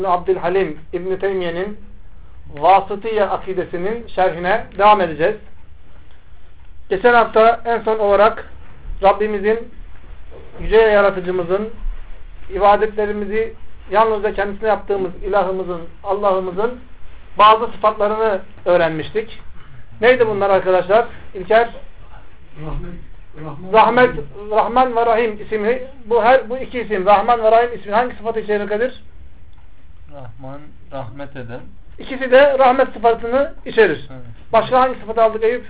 Abdülhalim İbn Teymiye'nin Vasıtiye akidesinin şerhine devam edeceğiz. Geçen hafta en son olarak Rabbimizin, yüce yaratıcımızın, ibadetlerimizi yalnızca kendisine yaptığımız ilahımızın, Allah'ımızın bazı sıfatlarını öğrenmiştik. Neydi bunlar arkadaşlar? İlker? Rahman ve Rahim isimli. Bu iki isim, Rahman ve Rahim ismi hangi sıfatı içerir? Rahman, rahmet eden. İkisi de rahmet sıfatını içerir. Evet. Başka hangi sıfatı aldık Eyüp?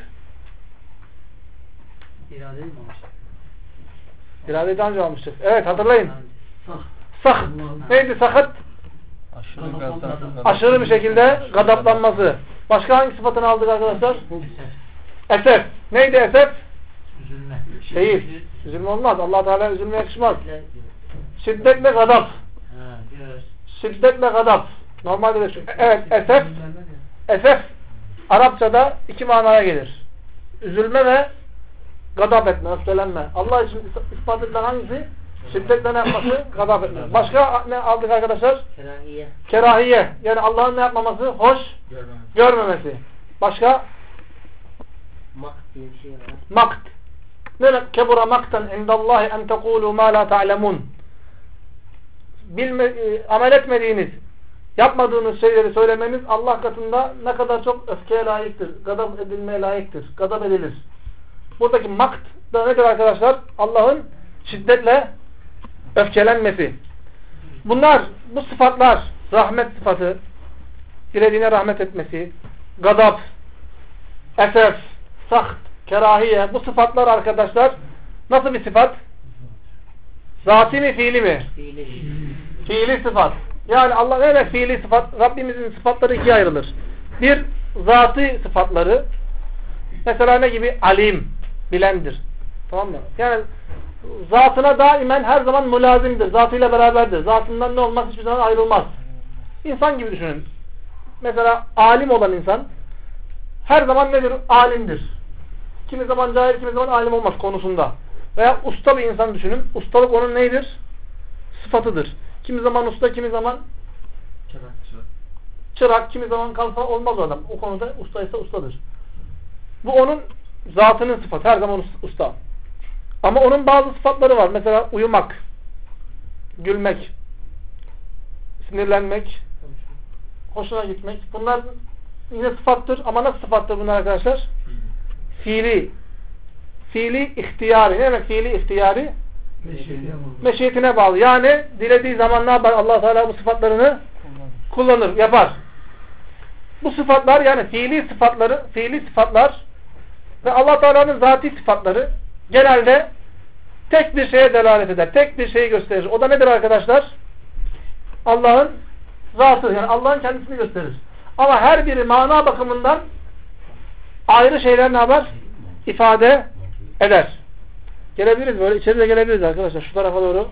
İradeyi mi almıştık? İradeyi daha önce almıştık. Evet, hatırlayın. Sah. Neydi sahat? Aşırı bir şekilde gadaplanması. Başka hangi sıfatını aldık arkadaşlar? Esef. Neydi esef? Üzülme. Değil. Üzülme olmaz. Allah Teala üzülmeye yakışmaz. Şiddetle gadap. Şiddetle gadap. Normalde de şu. Evet, esef. Esef Arapçada iki manaya gelir. Üzülme ve gadap etme, öfkelenme. Allah için ispat edilen hangisi? Şiddetle ne yapması? Gadap etme. Başka ne aldık arkadaşlar? Kerahiye. Kerahiye. Yani Allah'ın ne yapmaması? Hoş görmemesi. Başka? Makt diye bir şey var. Makt. Ne demek? Kebura maktan indallahi en tekulu ma la ta'lemun. Amel etmediğiniz, yapmadığınız şeyleri söylemeniz Allah katında ne kadar çok öfkeye layıktır. Gadap edilmeye layıktır. Gadap edilir. Buradaki makt da nedir arkadaşlar? Allah'ın şiddetle öfkelenmesi. Bu sıfatlar, rahmet sıfatı, dilediğine rahmet etmesi, gadap, esef, saht, kerahiye, bu sıfatlar arkadaşlar nasıl bir sıfat? Zati mi, fiili mi? Fiili sıfat. Yani Allah ne demek fiili sıfat? Rabbimizin sıfatları ikiye ayrılır. Bir, zatı sıfatları. Mesela ne gibi? Alim, bilendir. Tamam mı? Yani zatına daimen her zaman mülazimdir. Zatıyla beraberdir. Zatından ne olmaz? Hiçbir zaman ayrılmaz. İnsan gibi düşünün. Mesela alim olan insan her zaman nedir? Alimdir. Kimi zaman cahil, kimi zaman alim olmaz konusunda. Veya usta bir insan düşünün. Ustalık onun neydir? Sıfatıdır. Kimi zaman usta, kimi zaman çırak, kimi zaman kalfa olmaz o adam. O konuda ustaysa ustadır. Bu onun zatının sıfatı. Her zaman usta. Ama onun bazı sıfatları var. Mesela uyumak, gülmek, sinirlenmek, hoşuna gitmek. Bunlar yine sıfattır. Ama nasıl sıfattır bunlar arkadaşlar? Fiili. Fiili ihtiyari. Ne demek fiili ihtiyari? Meşiyetine bağlı. Yani dilediği zaman ne yapar? Allah Teala bu sıfatlarını kullanır, yapar. Bu sıfatlar yani fiili sıfatlar ve Allah Teala'nın zati sıfatları genelde tek bir şeye delalet eder. Tek bir şeyi gösterir. O da nedir arkadaşlar? Allah'ın zatı. Yani Allah'ın kendisini gösterir. Ama her biri mana bakımından ayrı şeyler ne yapar? İfade eder. Gelebiliriz böyle. İçeri de gelebiliriz arkadaşlar. Şu tarafa doğru.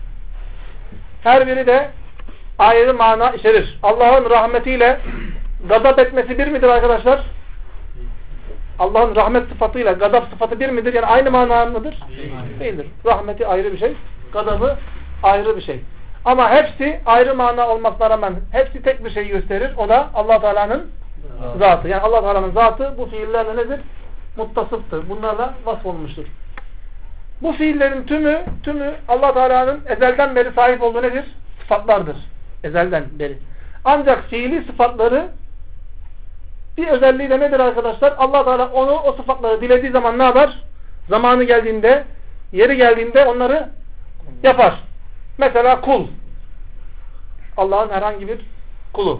Her biri de ayrı mana içerir. Allah'ın rahmetiyle gadap etmesi bir midir arkadaşlar? Allah'ın rahmet sıfatıyla gadap sıfatı bir midir? Yani aynı mana mıdır? Değildir. Rahmeti ayrı bir şey. Gadabı ayrı bir şey. Ama hepsi ayrı mana olmasına rağmen hepsi tek bir şey gösterir. O da Allah Teala'nın zatı. Yani Allah Teala'nın zatı bu fiillerle nedir? Muttasıftır. Bunlarla vasfolmuştur. Bu fiillerin tümü Allah Teala'nın ezelden beri sahip olduğu nedir? Sıfatlardır. Ezelden beri. Ancak fiili sıfatları bir özelliği de nedir arkadaşlar? Allah Teala o sıfatları dilediği zaman ne yapar? Zamanı geldiğinde, yeri geldiğinde onları yapar. Mesela kul. Allah'ın herhangi bir kulu.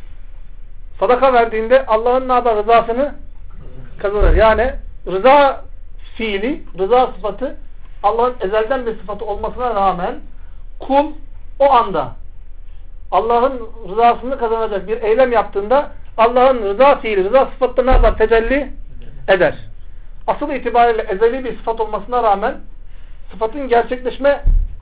Sadaka verdiğinde Allah'ın ne yapar? Rızasını kazanır. Yani rıza fiili, rıza sıfatı Allah'ın ezelden bir sıfatı olmasına rağmen kul o anda Allah'ın rızasını kazanacak bir eylem yaptığında Allah'ın rıza fiili, rıza sıfatı ne yapar? Tecelli eder. Asıl itibariyle ezeli bir sıfat olmasına rağmen sıfatın gerçekleşmesine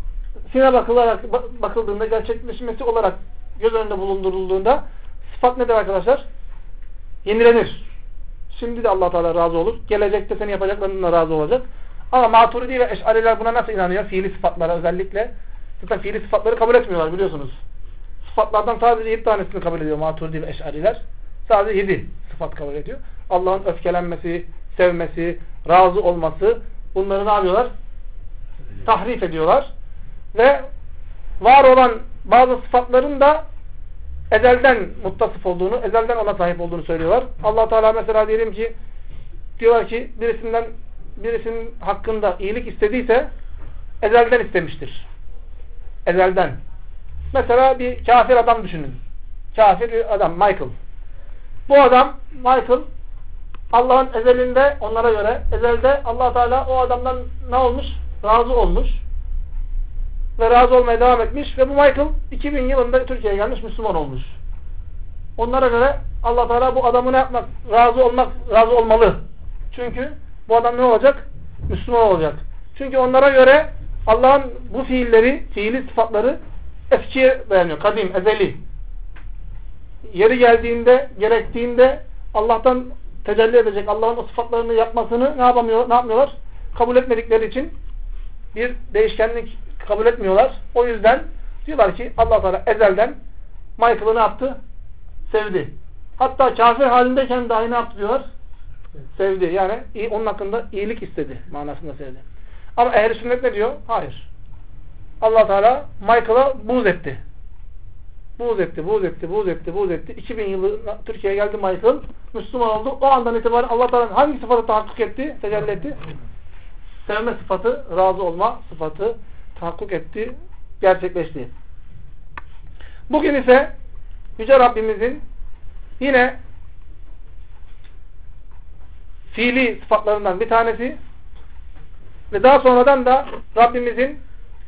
bakıldığında, gerçekleşmesi olarak göz önünde bulundurulduğunda sıfat nedir arkadaşlar? Yenilenir. Şimdi de Allah Teala razı olur. Gelecekte seni yapacaklarından razı olacak. Ama Maturidi ve Eş'ariler buna nasıl inanıyor? Fiili sıfatlara özellikle. Zaten fiili sıfatları kabul etmiyorlar biliyorsunuz. sıfatlardan sadece 7 tanesini kabul ediyor Maturidi ve Eş'ariler. Sadece 7 sıfat kabul ediyor. Allah'ın öfkelenmesi, sevmesi, razı olması, bunları ne yapıyorlar? Tahrif ediyorlar. Ve var olan bazı sıfatların da ezelden muttasıf olduğunu, ezelden ona sahip olduğunu söylüyorlar. Allah Teala mesela diyelim ki, diyorlar ki birisinin hakkında iyilik istediyse ezelden istemiştir. Ezelden. Mesela bir kafir adam düşünün. Kafir bir adam, Michael. Bu adam, Michael, Allah'ın ezelinde, onlara göre ezelde Allah Teala o adamdan ne olmuş? Razı olmuş. Ve razı olmaya devam etmiş. Ve bu Michael 2000 yılında Türkiye'ye gelmiş, Müslüman olmuş. Onlara göre Allah Teala bu adamı ne yapmak? Razı olmalı. Çünkü bu adam ne olacak? Müslüman olacak. Çünkü onlara göre Allah'ın bu fiili sıfatları eskiye dayanıyor. Kadim, ezeli. Yeri geldiğinde, gerektiğinde Allah'tan tecelli edecek, Allah'ın o sıfatlarını yapmasını ne yapmıyorlar? Kabul etmedikleri için bir değişkenlik kabul etmiyorlar. O yüzden diyorlar ki Allah Teala ezelden Michael'ı ne yaptı? Sevdi. Hatta kafir halindeyken dahi ne yaptı diyorlar? Sevdi. Yani onun hakkında iyilik istedi manasında sevdi. Ama ehl-i sünnet ne diyor? Hayır. Allah Teala Michael'a buğz etti. Buğz etti. 2000 yılı Türkiye'ye geldi Michael. Müslüman oldu. O andan itibaren Allah Teala hangi sıfatı tahakkuk etti? Tecelli etti? Sevme sıfatı, razı olma sıfatı tahakkuk etti, gerçekleşti. Bugün ise Yüce Rabbimizin yine fiili sıfatlarından bir tanesi ve daha sonradan da Rabbimizin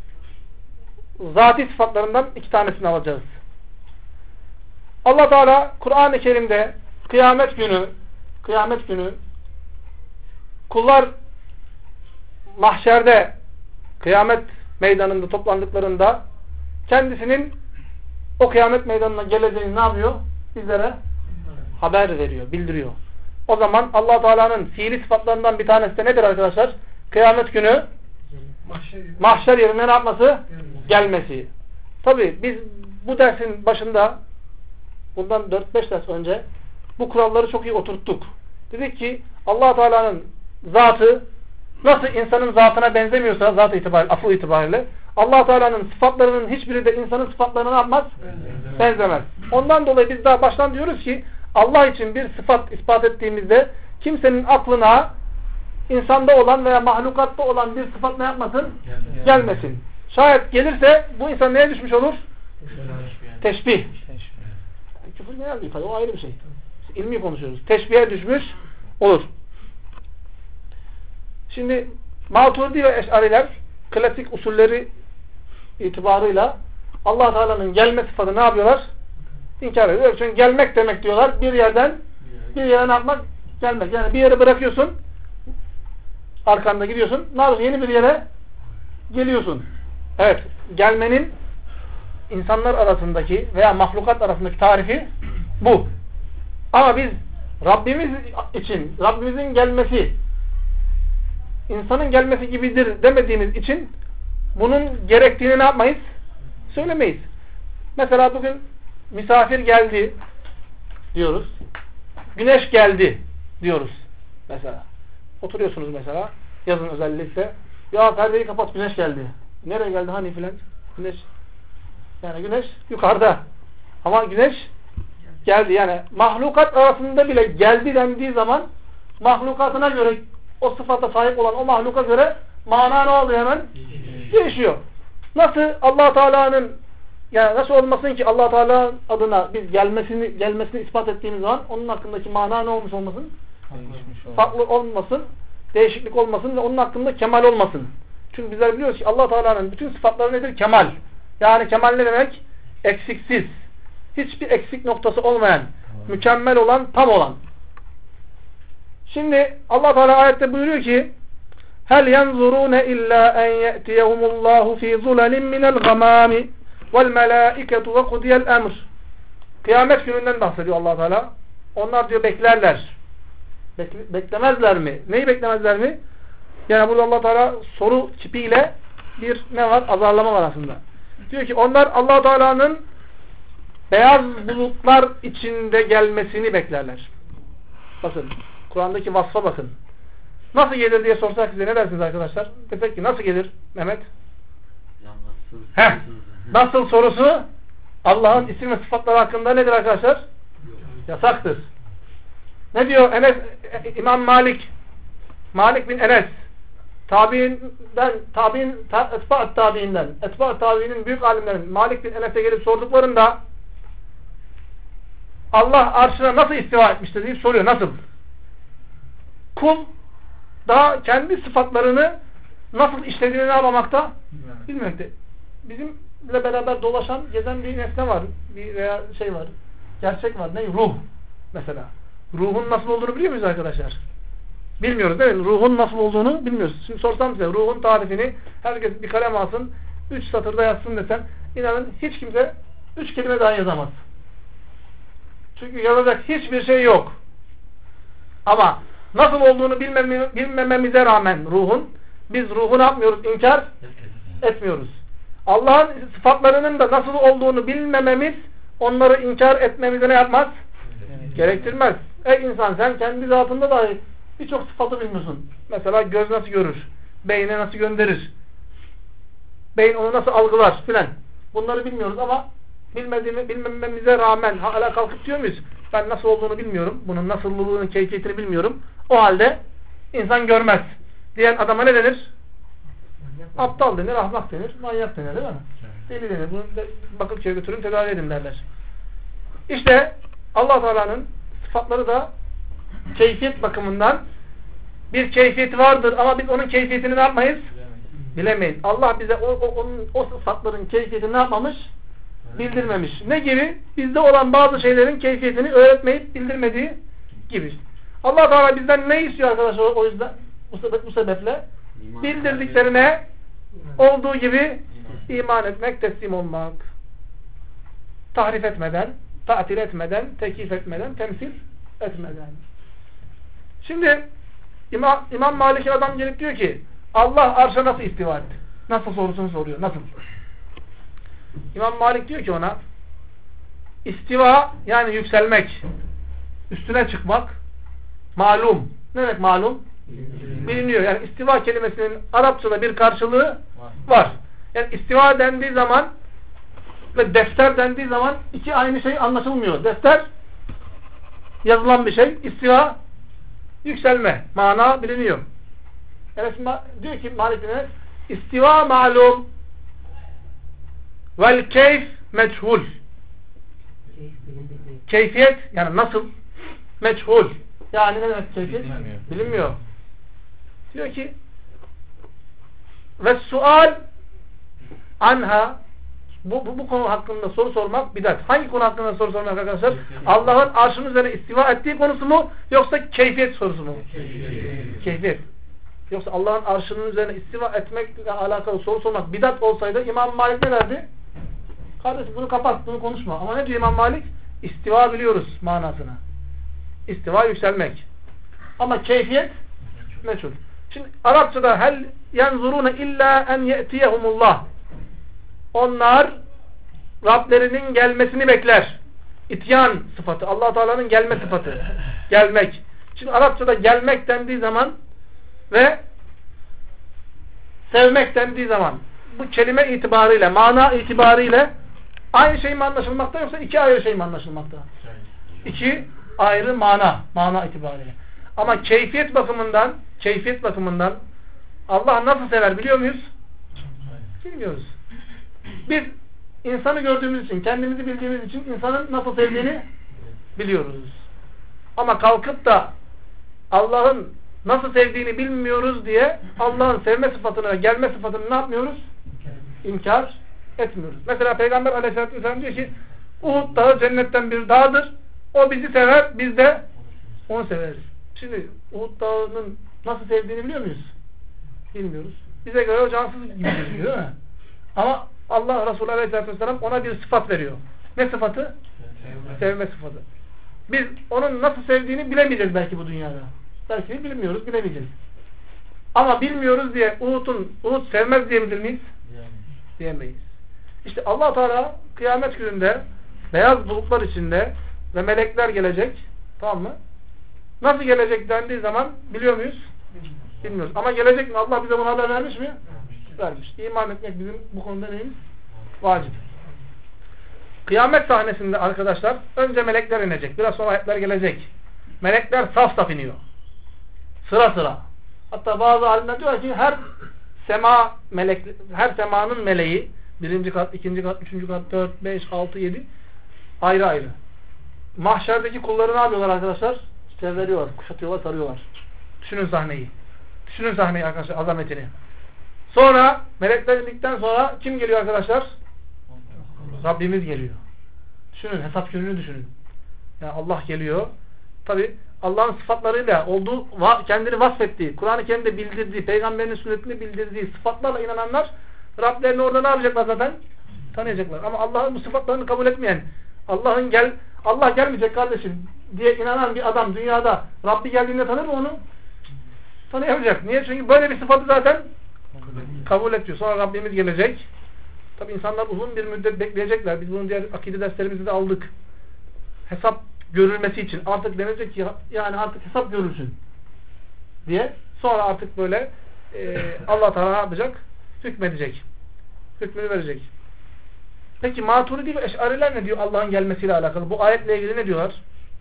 zati sıfatlarından 2 tanesini alacağız. Allah Teala Kur'an-ı Kerim'de kıyamet günü kullar mahşerde, kıyamet meydanında toplandıklarında kendisinin o kıyamet meydanına geleceğini ne yapıyor? Bizlere haber veriyor, bildiriyor. O zaman Allah Teala'nın fiili sıfatlarından bir tanesi de nedir arkadaşlar? Kıyamet günü mahşer yerine ne yapması? Gelmesi. Tabi biz bu dersin başında bundan 4-5 ders önce bu kuralları çok iyi oturttuk. Dedik ki Allah Teala'nın zatı nasıl insanın zatına benzemiyorsa zat itibariyle, afı itibariyle Allah Teala'nın sıfatlarının hiçbiri de insanın sıfatlarına ne yapmaz? Benzemez. Ondan dolayı biz daha baştan diyoruz ki Allah için bir sıfat ispat ettiğimizde kimsenin aklına insanda olan veya mahlukatta olan bir sıfat ne yapmasın? Gelmesin. Şayet gelirse bu insan neye düşmüş olur? Teşbih. Küfür genel bir ifade. O ayrı bir şey. İlmi konuşuyoruz. Teşbihe düşmüş olur. Şimdi Maturidi ve Eş'ariler klasik usulleri itibarıyla Allah Teala'nın gelme sıfatı ne yapıyorlar? İnkar ediyorlar. Çünkü gelmek demek diyorlar. Bir yerden bir yere ne yapmak? Gelmek. Yani bir yere bırakıyorsun, arkanda gidiyorsun. Ne yapıyorsun? Yeni bir yere geliyorsun. Evet. Gelmenin insanlar arasındaki veya mahlukat arasındaki tarifi bu. Ama biz Rabbimiz için, Rabbimizin gelmesi insanın gelmesi gibidir demediğimiz için bunun gerektiğini ne yapmayız? Söylemeyiz. Mesela bugün misafir geldi diyoruz. Güneş geldi diyoruz. Mesela. Oturuyorsunuz mesela. Yazın özellikle. Ya perdeyi kapat, güneş geldi. Nereye geldi hani filan? Güneş. Yani güneş yukarıda. Ama güneş geldi. Yani mahlukat arasında bile geldi dendiği zaman mahlukatına göre o sıfata sahip olan o mahluka göre mana ne oluyor hemen? Değişiyor. Nasıl Allah Teala'nın yani nasıl olmasın ki Allah Teala adına biz gelmesini ispat ettiğimiz zaman onun hakkındaki mana ne olmuş olmasın? Farklı olmasın, değişiklik olmasın ve onun hakkında kemal olmasın. Çünkü bizler biliyoruz ki Allah Teala'nın bütün sıfatları nedir? Kemal. Yani kemal ne demek? Eksiksiz. Hiçbir eksik noktası olmayan, mükemmel olan, tam olan. Şimdi Allah Teala ayette buyuruyor ki: "Hel yanzurune illa en ye'tiyehumullahu fi zulalin minel gamami vel melâiketu ve kudiyel emr." Kıyamet gününden bahsediyor Allah Teala. Onlar diyor beklerler. Beklemezler mi? Neyi beklemezler mi? Yani burada Allah Teala soru kipiyle bir ne var? Azarlama var aslında. Diyor ki onlar Allah Teala'nın beyaz bulutlar içinde gelmesini beklerler. Bakın, Kur'an'daki vasfa bakın. Nasıl gelir diye sorsak size ne dersiniz arkadaşlar? Desek ki nasıl gelir Mehmet? Nasıl sorusu Allah'ın isim ve sıfatları hakkında nedir arkadaşlar? Yasaktır. Ne diyor Enes, İmam Malik bin Enes etba'at tabiinin büyük alimlerin Malik bin Enes'e gelip sorduklarında Allah arşına nasıl istiva etmiştir deyip soruyor. Nasıl? Kul daha kendi sıfatlarını nasıl işlediğini ne yapmamakta? Bilmemekte. Bizimle beraber dolaşan, gezen bir nesne var. Veya şey var. Gerçek var. Ne? Ruh. Mesela. Ruhun nasıl olduğunu biliyor muyuz arkadaşlar? Bilmiyoruz değil mi? Ruhun nasıl olduğunu bilmiyoruz. Şimdi sorsam size ruhun tarifini herkes bir kalem alsın, 3 satırda yazsın desem, inanın hiç kimse 3 kelime daha yazamaz. Çünkü yazacak hiçbir şey yok. Ama nasıl olduğunu bilmememize rağmen biz ruhu ne yapmıyoruz? İnkar etmiyoruz. Allah'ın sıfatlarının da nasıl olduğunu bilmememiz onları inkar etmemize ne yapmaz? Gerektirmez. Ey insan, sen kendi zatında dahi birçok sıfatı bilmiyorsun. Mesela göz nasıl görür? Beyne nasıl gönderir? Beyin onu nasıl algılar filan. Bunları bilmiyoruz ama bilmememize rağmen hala kalkıp diyor muyuz? Ben nasıl olduğunu bilmiyorum. Bunun nasıllığını, keyfiyetini bilmiyorum. O halde insan görmez diyen adama ne denir? Aptal denir, ahmak denir, manyak denir değil mi? Deli denir. Bunu Bakırköy'e götürün, tedavi edin derler. İşte Allah Teala'nın sıfatları da keyfiyet bakımından bir keyfiyeti vardır ama biz onun keyfiyetini ne yapmayız? Bilemeyiz. Allah bize o sıfatların keyfiyetini ne yapmamış? Bildirmemiş. Ne gibi? Bizde olan bazı şeylerin keyfiyetini öğretmeyip bildirmediği gibi. Allah Teala bizden ne istiyor arkadaşlar o yüzden? Bu sebeple bildirdiklerine olduğu gibi iman etmek, teslim olmak. Tahrif etmeden, ta'til etmeden, tekif etmeden, temsil etmeden. Şimdi İmam Malik'in adam gelip diyor ki Allah arşa nasıl istiva etti? Nasıl sorusunu soruyor. Nasıl? İmam Malik diyor ki ona istiva yani yükselmek, üstüne çıkmak malum. Ne demek malum? Biliniyor. Yani istiva kelimesinin Arapçada bir karşılığı var. Yani istiva dendiği zaman ve defter dendiği zaman iki aynı şey anlaşılmıyor. Defter yazılan bir şey. İstiva yükselme. Mana biliniyor. Yani diyor ki Malik bin Enes istiva malum vel keyf meçhul. Keyfiyet yani nasıl? Meçhul. Yani ne demek keyfiyet? Bilinmiyor. Diyor ki ve sual anha bu konu hakkında soru sormak bidat. Hangi konu hakkında soru sormak arkadaşlar? Allah'ın arşının üzerine istiva ettiği konusu mu? Yoksa keyfiyet sorusu mu? Keyfiyet. Yoksa Allah'ın arşının üzerine istiva etmekle alakalı soru sormak bidat olsaydı İmam Malik ne derdi? Kardeşim bunu kapat, bunu konuşma. Ama ne diyor İmam Malik? İstiva biliyoruz manasına. İstiva yükselmek. Ama keyfiyet meçhul. Şimdi Arapçada hel yenzurune illa en ye'tiyehumullah. Onlar Rablerinin gelmesini bekler. İtyan sıfatı. Allah Teala'nın gelme sıfatı. Gelmek. Şimdi Arapçada gelmek dendiği zaman ve sevmek dendiği zaman bu kelime itibarıyla, mana itibarıyla aynı şey mi anlaşılmakta yoksa iki ayrı şey mi anlaşılmakta? İki ayrı mana itibariyle. Ama keyfiyet bakımından Allah nasıl sever biliyor muyuz? Bilmiyoruz. Biz insanı gördüğümüz için, kendimizi bildiğimiz için insanın nasıl sevdiğini biliyoruz. Ama kalkıp da Allah'ın nasıl sevdiğini bilmiyoruz diye Allah'ın sevme sıfatını ve gelme sıfatını ne yapmıyoruz? İnkar etmiyoruz. Mesela Peygamber Aleyhisselatü Vesselam diyor ki Uhud dağı cennetten bir dağdır. O bizi sever, biz de onu severiz. Şimdi Uhud dağının nasıl sevdiğini biliyor muyuz? Bilmiyoruz. Bize göre o cansız gibi görünüyor değil mi? Ama Allah Resulü Aleyhisselatü Vesselam ona bir sıfat veriyor. Ne sıfatı? Sevme sıfatı. Biz onun nasıl sevdiğini bilemeyeceğiz belki bu dünyada. Belki bilmiyoruz, bilemeyeceğiz. Ama bilmiyoruz diye Uhud sevmez diyebilir miyiz? Diyemeyiz. İşte Allah Teala kıyamet gününde beyaz bulutlar içinde ve melekler gelecek. Tamam mı? Nasıl gelecek dendiği zaman biliyor muyuz? Bilmiyoruz. Ama gelecek mi? Allah bize bunu haber vermiş mi? Vermiş. İman etmek bizim bu konuda neyimiz? Vacip. Kıyamet sahnesinde arkadaşlar önce melekler inecek. Biraz sonra ayetler gelecek. Melekler saf saf iniyor. Sıra sıra. Hatta bazı alimler diyor ki her semanın meleği 1. kat, 2. kat, 3. kat, 4, 5, 6, 7 ayrı ayrı. Mahşerdeki kulları ne yapıyorlar arkadaşlar? Çevreliyorlar, kuşatıyorlar, sarıyorlar. Düşünün sahneyi. Düşünün sahneyi arkadaşlar, azametini. Sonra melekler indikten sonra kim geliyor arkadaşlar? Rabbimiz geliyor. Düşünün, hesap gününü düşünün. Yani Allah geliyor. Tabi Allah'ın sıfatlarıyla kendini vasfettiği, Kur'an-ı Kerim'de bildirdiği, Peygamberinin sünnetini bildirdiği sıfatlarla inananlar Rablerini orada ne yapacaklar zaten? Tanıyacaklar. Ama Allah'ın bu sıfatlarını kabul etmeyen, Allah gelmeyecek kardeşim diye inanan bir adam dünyada Rabbi geldiğinde tanır mı onu? Tanıyamayacak. Niye? Çünkü böyle bir sıfatı zaten kabul ediyor. Sonra Rabbimiz gelecek. Tabi insanlar uzun bir müddet bekleyecekler. Biz bunu diğer akide derslerimizde de aldık. Hesap görülmesi için. Artık denecek ki yani artık hesap görülsün diye. Sonra artık böyle Allah Teala ne yapacak? Hükmedecek. Hükmünü verecek. Peki Maturidi ve Eş'ariler ne diyor Allah'ın gelmesiyle alakalı? Bu ayetle ilgili ne diyorlar?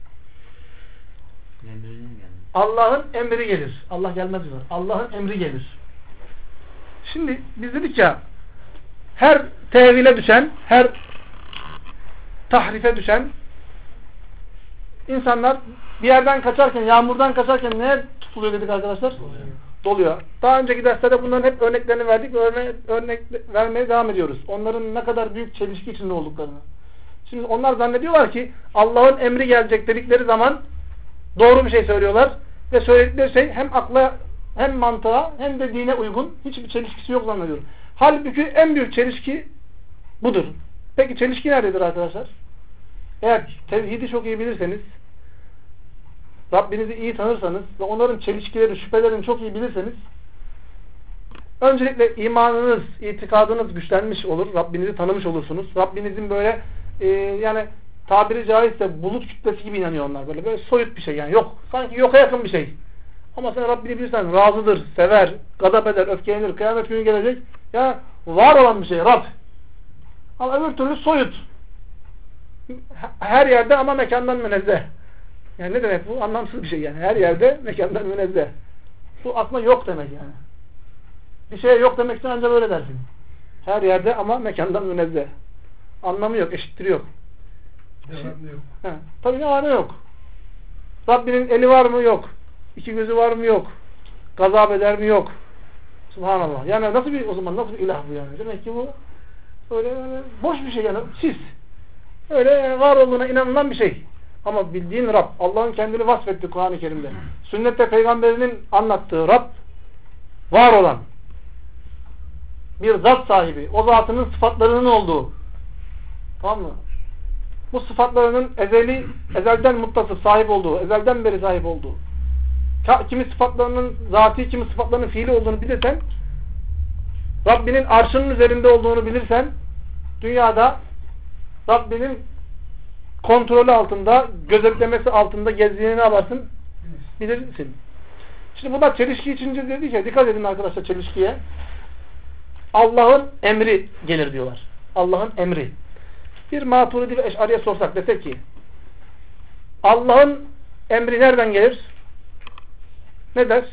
Allah'ın emri gelir. Allah gelmez diyorlar. Allah'ın emri gelir. Şimdi biz dedik ya her tevhile düşen, her tahrife düşen insanlar bir yerden kaçarken, yağmurdan kaçarken neye tutuluyor dedik arkadaşlar? Doluyor. Daha önceki derslerde bunların hep örneklerini verdik ve örnek vermeye devam ediyoruz. Onların ne kadar büyük çelişki içinde olduklarını. Şimdi onlar zannediyorlar ki Allah'ın emri gelecek dedikleri zaman doğru bir şey söylüyorlar ve söyledikleri şey hem akla hem mantığa hem de dine uygun. Hiçbir çelişkisi yok zannediyorum. Halbuki en büyük çelişki budur. Peki çelişki nerededir arkadaşlar? Eğer tevhidi çok iyi bilirseniz, Rabbinizi iyi tanırsanız ve onların çelişkileri, şüphelerini çok iyi bilirseniz öncelikle imanınız, itikadınız güçlenmiş olur. Rabbinizi tanımış olursunuz. Rabbinizin böyle yani tabiri caizse bulut kütlesi gibi inanıyor onlar. Böyle soyut bir şey yani. Yok. Sanki yoka yakın bir şey. Ama sen Rabbini bilirsen razıdır, sever, gadap eder, öfkelenir, kıyamet günü gelecek. Ya var olan bir şey Rab. Ama öbür türlü soyut. Her yerde ama mekandan münezzeh. Yani ne demek bu? Anlamsız bir şey yani. Her yerde mekandan münezzeh. Bu akla yok demek yani. Bir şeye yok demek için ancak öyle dersin. Her yerde ama mekandan münezzeh. Anlamı yok, eşittir yok. Devamlı yok. Tabii ne yok. Rabbinin eli var mı? Yok. İki gözü var mı? Yok. Gazap eder mi? Yok. Subhanallah. Yani nasıl bir o zaman nasıl bir ilah bu yani? Demek ki bu öyle boş bir şey yani. Sis. Öyle yani var olduğuna inanılan bir şey. Ama bildiğin Rab, Allah'ın kendini vasfetti Kur'an-ı Kerim'de. Sünnette Peygamberinin anlattığı Rab, var olan bir zat sahibi, o zatının sıfatlarının olduğu, tamam mı? Bu sıfatlarının ezelden muttasıf sahip olduğu, ezelden beri sahip olduğu, kimi sıfatlarının zati, kimi sıfatlarının fiili olduğunu bilirsen, Rabbinin arşının üzerinde olduğunu bilirsen, dünyada Rabbinin kontrolü altında, gözetlemesi altında gezdiğini ne yaparsın? Bilirsin. Şimdi burada çelişki içince dedik ya, dikkat edin arkadaşlar çelişkiye. Allah'ın emri gelir diyorlar. Allah'ın emri. Bir Maturidi ve Eş'ariye sorsak desek ki Allah'ın emri nereden gelir? Ne der?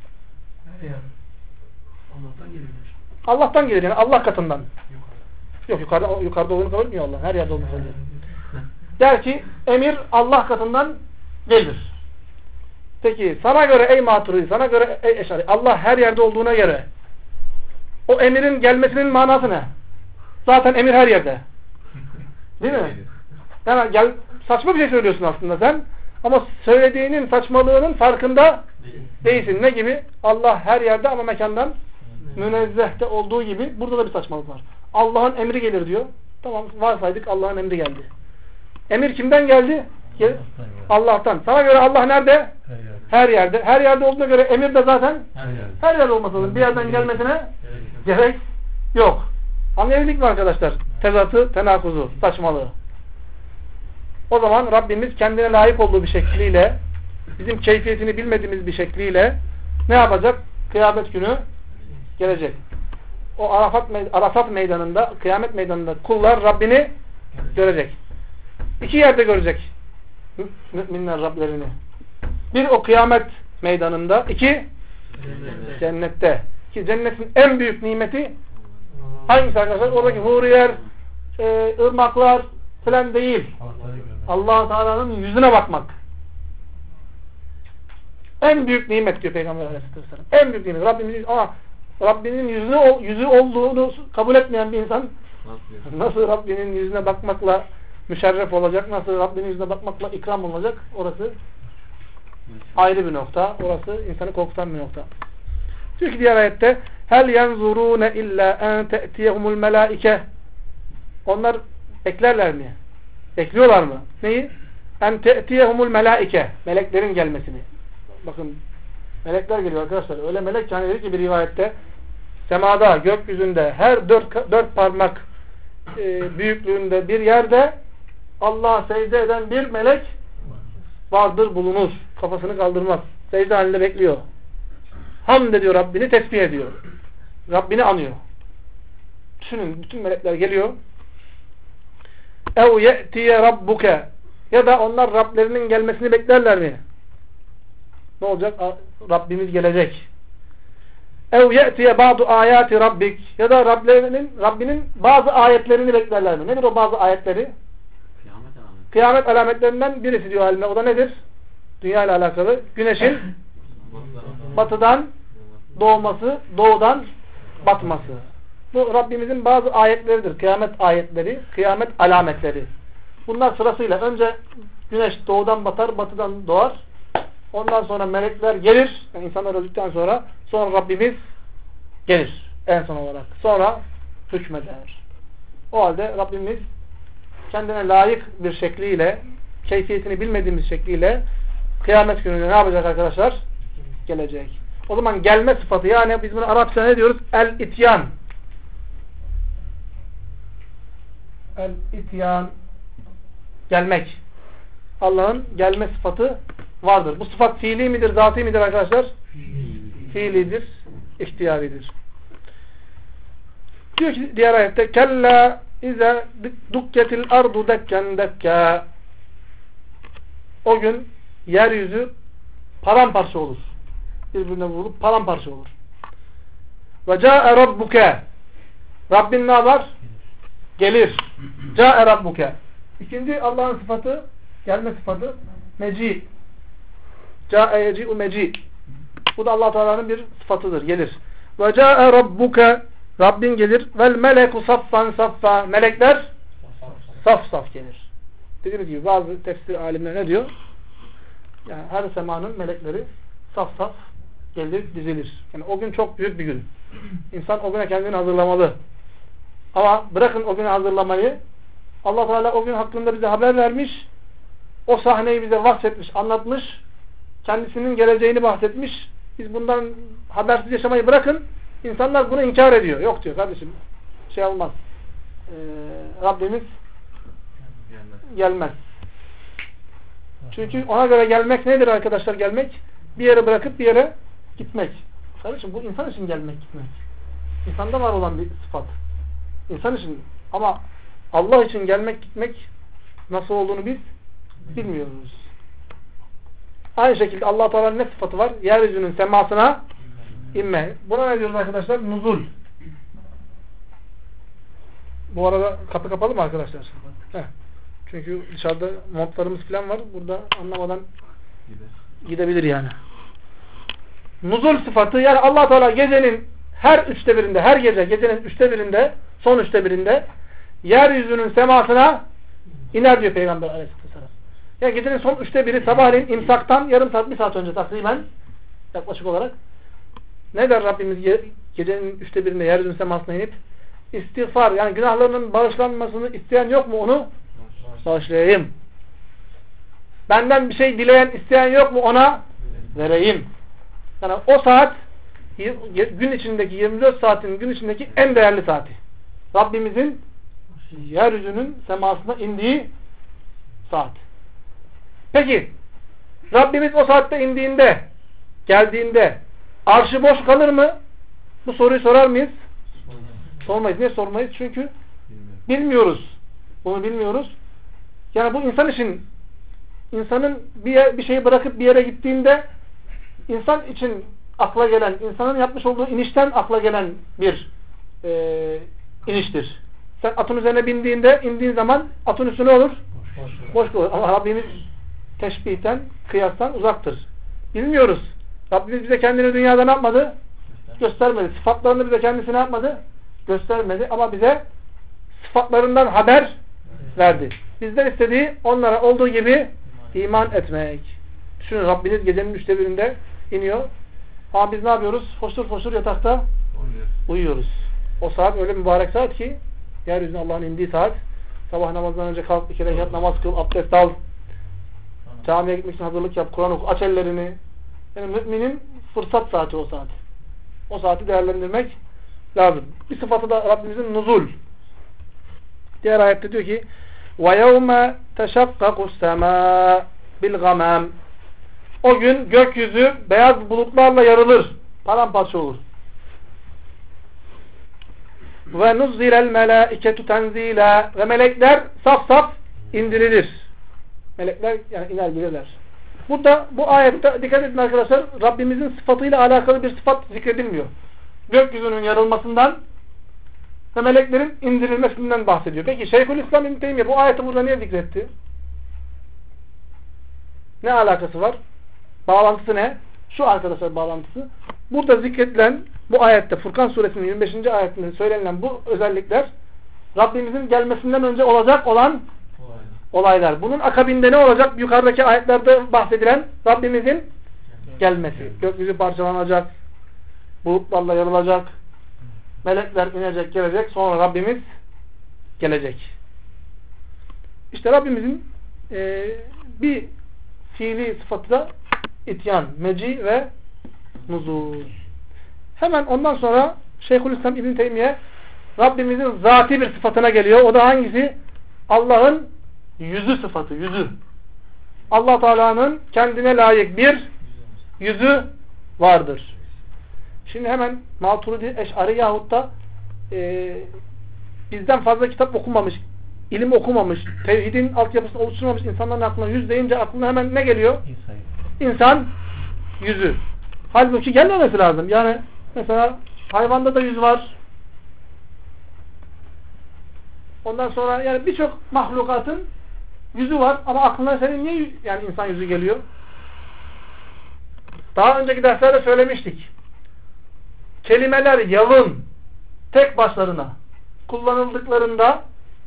Allah'tan gelir. Allah'tan gelir yani Allah katından. Yok yukarıda olduğunu kabul etmiyor Allah. Her yerde olduğunu söylüyor. Der ki emir Allah katından gelir. Peki sana göre ey Maturidi, sana göre ey Eş'ari, Allah her yerde olduğuna göre o emirin gelmesinin manası ne? Zaten emir her yerde. Değil mi? Yani saçma bir şey söylüyorsun aslında sen. Ama söylediğinin saçmalığının farkında değilsin. Ne gibi? Allah her yerde ama mekandan münezzehte olduğu gibi burada da bir saçmalık var. Allah'ın emri gelir diyor. Tamam varsaydık Allah'ın emri geldi. Emir kimden geldi? Allah'tan. Sana göre Allah nerede? Her yerde. Her yerde olduğuna göre emir de zaten her yerde olması lazım. Bir yerden gelmesine gerek yok. Anlayabildik mi arkadaşlar? Tezatı, tenakuzu, saçmalığı. O zaman Rabbimiz kendine layık olduğu bir şekliyle, bizim keyfiyetini bilmediğimiz bir şekliyle ne yapacak? Kıyamet günü gelecek. O Arafat meydanında, kıyamet meydanında kullar Rabbini görecek. İki yerde görecek müminler Rablerini. Bir o kıyamet meydanında, iki cennette. Ki cennetin en büyük nimeti hangisi arkadaşlar? Oradaki huriyer, ırmaklar falan değil. Allah Teala'nın yüzüne bakmak. En büyük nimet diyor Peygamber Aleyhisselam. En büyük nimet. Rabbinin yüzü olduğunu kabul etmeyen bir insan nasıl Rabbinin yüzüne bakmakla müşerref olacak, nasıl Rabbinin yüzüne bakmakla ikram olacak, orası ayrı bir nokta. Orası insanı korkutan bir nokta. Çünkü diğer ayette hel yenzurune illa en te'tiyehumul melaike. Onlar beklerler mi? Bekliyorlar mı? Neyi? En te'tiyehumul melaike. Meleklerin gelmesini. Bakın melekler geliyor arkadaşlar. Öyle melek yani dedi ki bir rivayette semada, gökyüzünde her dört parmak büyüklüğünde bir yerde Allah'a secde eden bir melek vardır, bulunur. Kafasını kaldırmaz. Secde halinde bekliyor. Hamd ediyor, Rabbini tesbih ediyor. Rabbini anıyor. Düşünün, bütün melekler geliyor. ev ye'tiye rabbuke, ya da onlar Rablerinin gelmesini beklerler mi? Ne olacak? Rabbimiz gelecek. ev ye'tiye ba'du ayati rabbik, ya da Rabbinin bazı ayetlerini beklerler mi? Nedir o bazı ayetleri? Kıyamet alametlerinden birisi diyor haline. O da nedir? Dünya ile alakalı. Güneşin batıdan doğması, doğudan batması. Bu Rabbimizin bazı ayetleridir. Kıyamet ayetleri, kıyamet alametleri. Bunlar sırasıyla önce güneş doğudan batar, batıdan doğar. Ondan sonra melekler gelir. Yani insanlar öldükten sonra Rabbimiz gelir en son olarak. Sonra hükmeder. O halde Rabbimiz kendine layık bir şekliyle, keyfiyetini bilmediğimiz şekliyle kıyamet gününde ne yapacak arkadaşlar? Gelecek. O zaman gelme sıfatı, yani biz bunu Arapça ne diyoruz? El-ityan. El-ityan. Gelmek. Allah'ın gelme sıfatı vardır. Bu sıfat fiili midir, zati midir arkadaşlar? Fiilidir, ihtiyaridir. Diyor ki diğer ayette kella ize dukketil ardu dekken dekka. O gün yeryüzü paramparça olur. Birbirine vurulup paramparça olur. Ve ca'e rabbuke. Rabbin ne var? Gelir. Ca'e rabbuke. İkinci Allah'ın sıfatı, gelme sıfatı meci. Ca'e yeci'u meci. Bu da Allah Teala'nın bir sıfatıdır. Gelir. Ve ca'e rabbuke. Rabbin gelir. Vel meleku saffan saffa. Melekler saf saf gelir. Dediğimiz gibi bazı tefsir alimleri ne diyor? Yani her semanın melekleri saf saf gelir, dizilir. Yani o gün çok büyük bir gün. İnsan o güne kendini hazırlamalı. Ama bırakın o güne hazırlamayı, Allah Teala o gün hakkında bize haber vermiş, o sahneyi bize bahsetmiş, anlatmış, kendisinin geleceğini bahsetmiş. Biz bundan habersiz yaşamayı bırakın, insanlar bunu inkar ediyor. Yok diyor kardeşim, şey olmaz. Rabbimiz gelmez. Çünkü ona göre gelmek nedir arkadaşlar? Gelmek, bir yere bırakıp bir yere gitmek. Kardeşim bu insan için gelmek, gitmek. İnsanda var olan bir sıfat. İnsan için. Ama Allah için gelmek, gitmek nasıl olduğunu biz bilmiyoruz. Aynı şekilde Allah Teala'nın ne sıfatı var? Yeryüzünün semasına inme. Buna ne diyoruz arkadaşlar? Nuzul. Bu arada kapı kapalı mı arkadaşlar? Heh. Çünkü dışarıda montlarımız falan var. Burada anlamadan gidebilir yani. Nuzul sıfatı, yani Allah Teala gecenin her üçte birinde, her gece gecenin üçte birinde, son üçte birinde yeryüzünün semasına iner diyor Peygamber Aleyhisselam. Yani gecenin son üçte biri sabahleyin imsaktan yarım saat, bir saat önce takriben yaklaşık olarak ne der Rabbimiz gecenin üçte birinde yeryüzünün semasına inip? İstiğfar, yani günahlarının bağışlanmasını isteyen yok mu, onu bağışlayayım. Benden bir şey dileyen, isteyen yok mu, ona vereyim. Yani o saat gün içindeki 24 saatin gün içindeki en değerli saati. Rabbimizin yeryüzünün semasına indiği saat. Peki Rabbimiz o saatte indiğinde, geldiğinde arşı boş kalır mı? Bu soruyu sorar mıyız? Sormayız. Niye sormayız? Çünkü bilmiyoruz. Bunu bilmiyoruz. Yani bu insan için, insanın bir şeyi bırakıp bir yere gittiğinde insan için akla gelen, insanın yapmış olduğu inişten akla gelen bir iniştir. Sen atın üzerine bindiğinde, indiğin zaman atın üstü ne olur? Boş olur. Ama Rabbimiz teşbihten, kıyastan uzaktır. Bilmiyoruz. Rabbimiz bize kendini dünyada ne yapmadı? Göstermedi. Sıfatlarını bize kendisi ne yapmadı? Göstermedi. Ama bize sıfatlarından haber verdi. Bizden istediği onlara olduğu gibi iman etmek. Düşünün, Rabbiniz gecenin 1/3'ünde iniyor. Ama biz ne yapıyoruz? Foşur foşur yatakta uyuyoruz. O saat öyle mübarek saat ki, yeryüzüne Allah'ın indiği saat. Sabah namazından önce kalk, 2 rekat namaz kıl, abdest al, camiye gitmek için hazırlık yap, Kur'an oku, aç ellerini. Yani müminin fırsat saati o saat. O saati değerlendirmek lazım. Bir sıfatı da Rabbimizin nuzul. Diğer ayette diyor ki وَيَوْمَ تَشَقَّقُ السَّمَاءِ بِالْغَمَامِ O gün gökyüzü beyaz bulutlarla yarılır. Paramparça olur. وَنُزِّلَ الْمَلَائِكَةُ تَنْزِيلًا Ve melekler saf saf indirilir. Melekler yani iner gelirler. Burada bu ayette dikkat edin arkadaşlar, Rabbimizin sıfatıyla alakalı bir sıfat zikredilmiyor. Gökyüzünün yarılmasından ve meleklerin indirilmesinden bahsediyor. Peki Şeyhülislam İbn Teymiyye bu ayeti burada niye zikretti? Ne alakası var? Bağlantısı ne? Şu arkadaşlar bağlantısı. Burada zikredilen bu ayette, Furkan suresinin 25. ayetinde söylenilen bu özellikler Rabbimizin gelmesinden önce olacak olan olaylar. Bunun akabinde ne olacak? Yukarıdaki ayetlerde bahsedilen Rabbimizin gelmesi. Gökyüzü parçalanacak, bulutlarla yarılacak, melekler inecek, gelecek, sonra Rabbimiz gelecek. İşte Rabbimizin bir fiili sıfatı da ityan, meci ve nuzul. Hemen ondan sonra Şeyhülislam İbn Teymiyye Rabbimizin zati bir sıfatına geliyor. O da hangisi? Allah'ın yüzü sıfatı, yüzü. Allah Teala'nın kendine layık bir yüzü vardır. Şimdi hemen Maturidi, Eş'ari yahut da bizden fazla kitap okumamış, ilim okumamış, tevhidin altyapısını oluşturmamış insanların aklına yüz deyince aklına hemen ne geliyor? İnsan yüzü. Halbuki gelmemesi lazım. Yani mesela hayvanda da yüz var. Ondan sonra yani birçok mahlukatın yüzü var ama aklına senin niye yani insan yüzü geliyor? Daha önceki derslerde söylemiştik. Kelimeler yalın, tek başlarına kullanıldıklarında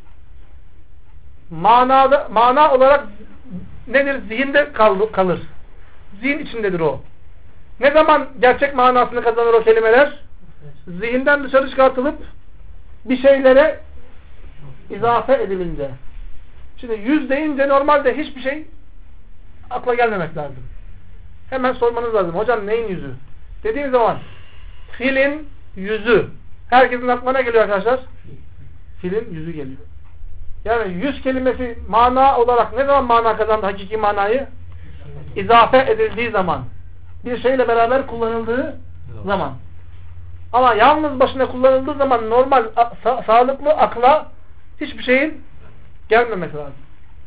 mana olarak nedir? Zihinde kalır. Zihin içindedir o. Ne zaman gerçek manasını kazanır o kelimeler? Zihinden dışarı çıkartılıp bir şeylere izafe edilince. Şimdi yüz deyince normalde hiçbir şey akla gelmemek lazım. Hemen sormanız lazım. Hocam neyin yüzü? Dediğim zaman filin yüzü. Herkesin aklına ne geliyor arkadaşlar? Filin yüzü geliyor. Yani yüz kelimesi mana olarak ne zaman mana kazandı, hakiki manayı? İzafe edildiği zaman. Bir şeyle beraber kullanıldığı zaman. Ama yalnız başına kullanıldığı zaman normal, sağlıklı akla hiçbir şeyin gelmemesi lazım.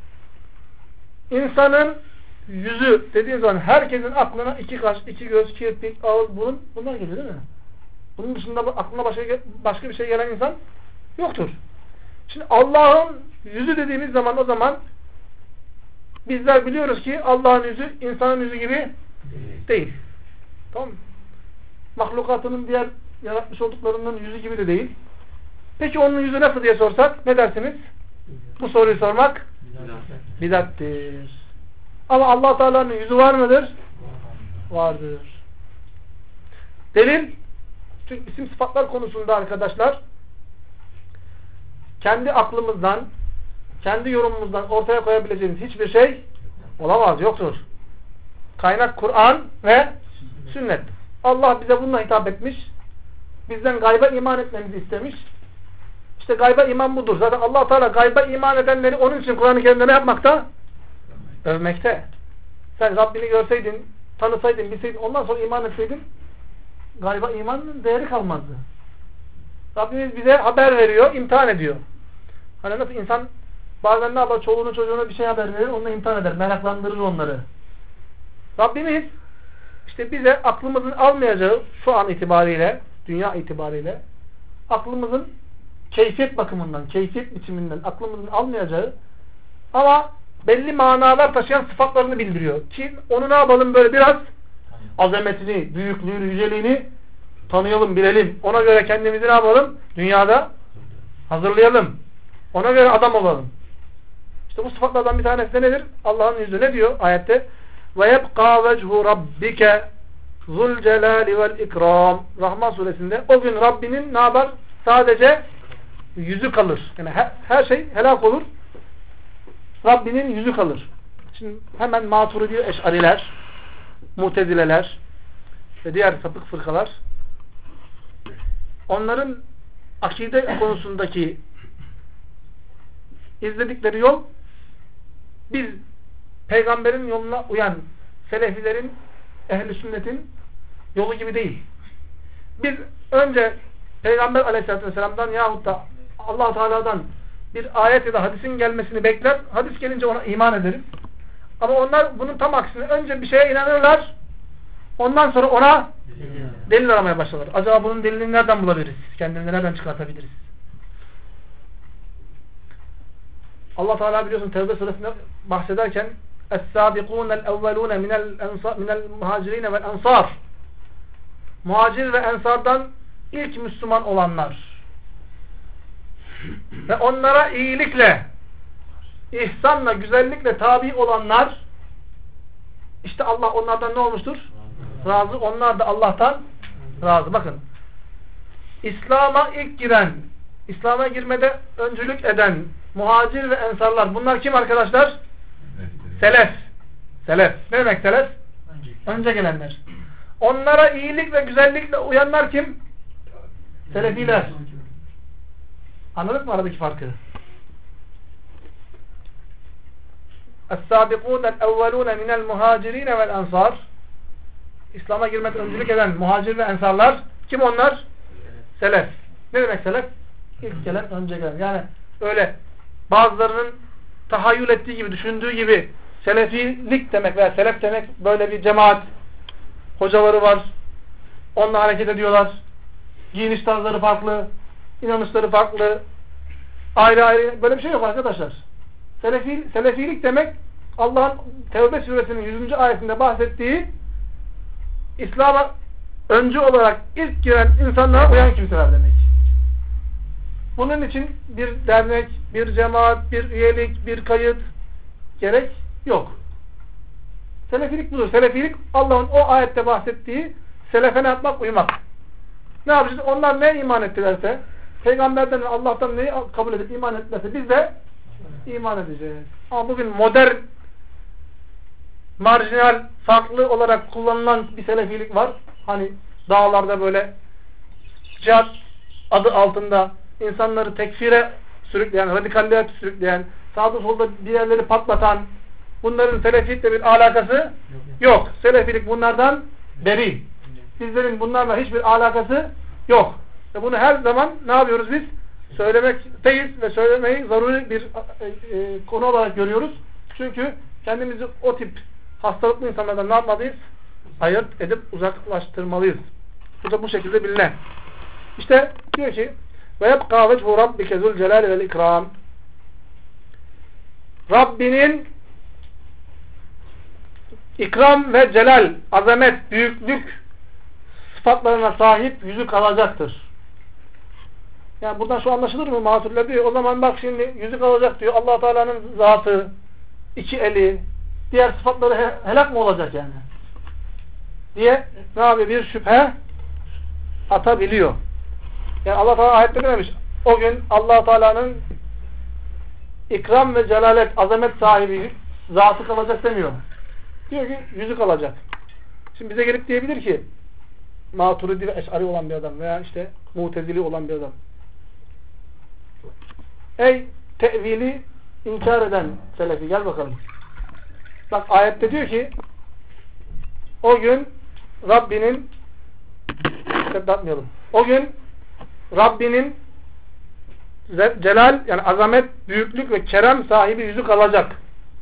İnsanın yüzü dediğin zaman herkesin aklına iki kaş, iki göz, kirpik, ağız, burun bunlar geliyor değil mi? Bunun dışında aklına başka bir şey gelen insan yoktur. Şimdi Allah'ın yüzü dediğimiz zaman o zaman bizler biliyoruz ki Allah'ın yüzü insanın yüzü gibi değil. Tamam mı? Mahlukatının diğer yaratmış olduklarının yüzü gibi de değil. Peki onun yüzü nasıl diye sorsak ne dersiniz? Bu soruyu sormak bidattir. Ama Allah Teala'nın yüzü var mıdır? Vardır. Delil? Çünkü isim sıfatlar konusunda arkadaşlar kendi aklımızdan, kendi yorumumuzdan ortaya koyabileceğimiz hiçbir şey olamaz, yoktur. Kaynak Kur'an ve sünnet. Allah bize bununla hitap etmiş. Bizden gayba iman etmemizi istemiş. İşte gayba iman budur. Zaten Allah Teala gayba iman edenleri onun için Kur'an-ı Kerim'de ne yapmakta? övmekte. Sen Rabbini görseydin, tanısaydın, bilseydin, ondan sonra iman etseydin galiba imanın değeri kalmazdı. Rabbimiz bize haber veriyor, imtihan ediyor. Hani nasıl insan bazen ne yapar? Çoluğunu çocuğuna bir şey haber verir, onunla imtihan eder, meraklandırır onları. Rabbimiz işte bize aklımızın almayacağı şu an itibariyle, dünya itibariyle aklımızın keyfiyet bakımından, keyfiyet biçiminden aklımızın almayacağı ama belli manalar taşıyan sıfatlarını bildiriyor. Ki onu ne yapalım, böyle biraz azametini, büyüklüğünü, yüceliğini tanıyalım, bilelim. Ona göre kendimizi ne yapalım? Dünyada hazırlayalım. Ona göre adam olalım. İşte bu sıfatlardan bir tanesi de nedir? Allah'ın yüzü ne diyor ayette? وَيَبْقَى وَجْهُ رَبِّكَ ذُو الْجَلَالِ وَالْاِكْرَامِ Rahman suresinde o gün Rabbinin ne yapar? Sadece yüzü kalır. Yani her şey helak olur. Rabbinin yüzü kalır. Şimdi hemen Maturidi Eş'ariler, Mutezileler ve diğer sapık fırkalar onların akide konusundaki izledikleri yol biz peygamberin yoluna uyan selefilerin, ehl-i sünnetin yolu gibi değil. Biz önce Peygamber aleyhissalatü vesselam'dan yahut da Allah-u Teala'dan bir ayet ya da hadisin gelmesini bekler. Hadis gelince ona iman ederiz. Ama onlar bunun tam aksine önce bir şeye inanırlar. Ondan sonra ona delil aramaya başlarlar. Acaba bunun delilini nereden bulabiliriz? Kendimizi nereden çıkartabiliriz? Allah Teala biliyorsun Tevbe suresinde bahsederken Es-sâbikûnel evvelûne minel muhacirîne vel ensâr Muhacir ve ensardan ilk Müslüman olanlar ve onlara iyilikle, ihsanla, güzellikle tabi olanlar işte Allah onlardan ne olmuştur? Razı. Onlar da Allah'tan razı. Bakın. İslam'a ilk giren, İslam'a girmede öncülük eden muhacir ve ensarlar. Bunlar kim arkadaşlar? Selef. Selef. Ne demek selef? Önce gelenler. Onlara iyilik ve güzellikle uyanlar kim? Selefiler. Anladık mı aradaki farkı? Es-sâbikûnel evvelûne minel muhacirîne vel ensâr İslam'a girmeden öncülük eden muhacir ve ensarlar kim onlar? Selef. Ne demek selef? İlk gelen, önce gelen. Yani öyle bazılarının tahayyül ettiği gibi, düşündüğü gibi selefilik demek veya selef demek böyle bir cemaat hocaları var. Onunla hareket ediyorlar. Giyiniş tarzları farklı. İnanışları farklı. Ayrı ayrı. Böyle bir şey yok arkadaşlar. Selefilik demek Allah'ın Tevbe suresinin 100. ayetinde bahsettiği İslam'a öncü olarak ilk giren insanlara uyan kimseler demek. Bunun için bir dernek, bir cemaat, bir üyelik, bir kayıt gerek yok. Selefilik budur. Selefilik Allah'ın o ayette bahsettiği selefe ne yapmak? Uymak. Ne yapacağız? Onlar ne iman ettilerse, peygamberden ve Allah'tan neyi kabul edip iman ettilerse biz de iman edeceğiz. Ama bugün modern, marjinal, farklı olarak kullanılan bir selefilik var. Hani dağlarda böyle cihat adı altında insanları tekfire sürükleyen, radikalliğe sürükleyen, sağda solda diğerleri patlatan, bunların selefilikle bir alakası yok. Selefilik bunlardan beri. Bizlerin bunlarla hiçbir alakası yok. Ve bunu her zaman ne yapıyoruz biz? Söylemekteyiz ve söylemeyi zaruri bir konu olarak görüyoruz. Çünkü kendimizi o tip hastalıklı insanlardan ne yapmalıyız? Ayırt edip uzaklaştırmalıyız. Bu da bu şekilde bilinen. İşte diyor ki وَيَبْقَى وَجْهُ رَبِّكَ ذُو الْجَلَالِ وَالْاِكْرَامِ Rabbinin ikram ve celal, azamet, büyüklük sıfatlarına sahip yüzü kalacaktır. Yani buradan şu anlaşılır mı? Maturiler diyor. O zaman bak şimdi yüzü kalacak diyor. Allah Teala'nın zatı, iki eli, diğer sıfatları helak mı olacak yani? Diye ne yapıyor? Bir şüphe atabiliyor. Yani Allah Teala ayette dememiş. O gün Allah Teala'nın ikram ve celalet, azamet sahibi zatı kalacak demiyor. Diyor ki yüzü kalacak. Şimdi bize gelip diyebilir ki Maturidi ve Eş'ari olan bir adam veya işte Mutezili olan bir adam. Ey tevili inkar eden selefi gel bakalım. Bak ayette diyor ki o gün Rabbinin o gün Rabbinin celal yani azamet, büyüklük ve kerem sahibi yüzü kalacak.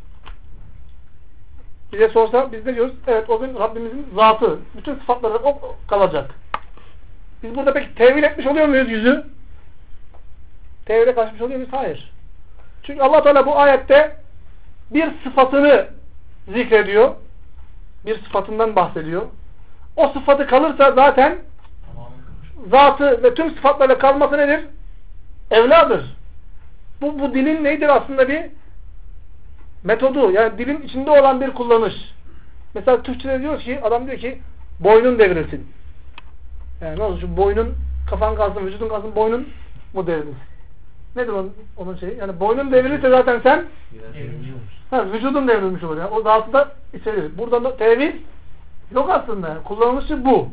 Bize sorsa biz ne diyoruz? Evet o gün Rabbimizin zatı, bütün sıfatları o kalacak. Biz burada peki tevil etmiş oluyor muyuz yüzü? Tevhile kaçmış oluyor muyuz? Hayır. Çünkü Allah Teala bu ayette bir sıfatını zikrediyor. Bir sıfatından bahsediyor. O sıfatı kalırsa zaten zatı ve tüm sıfatlarla kalması nedir? Evladır. Bu dilin neydir aslında bir metodu. Yani dilin içinde olan bir kullanış. Mesela Türkçe'de diyor ki, adam diyor ki boynun devrilsin. Yani ne olur şu boynun, kafan kalsın, vücudun kalsın, boynun mu devrilsin? Nedir onun şeyi? Yani boynun devrilirse zaten sen vücudun devrilmiş olur. Yani o zatı da içerir. Buradan da tevil yok aslında. Yani kullanılışı bu.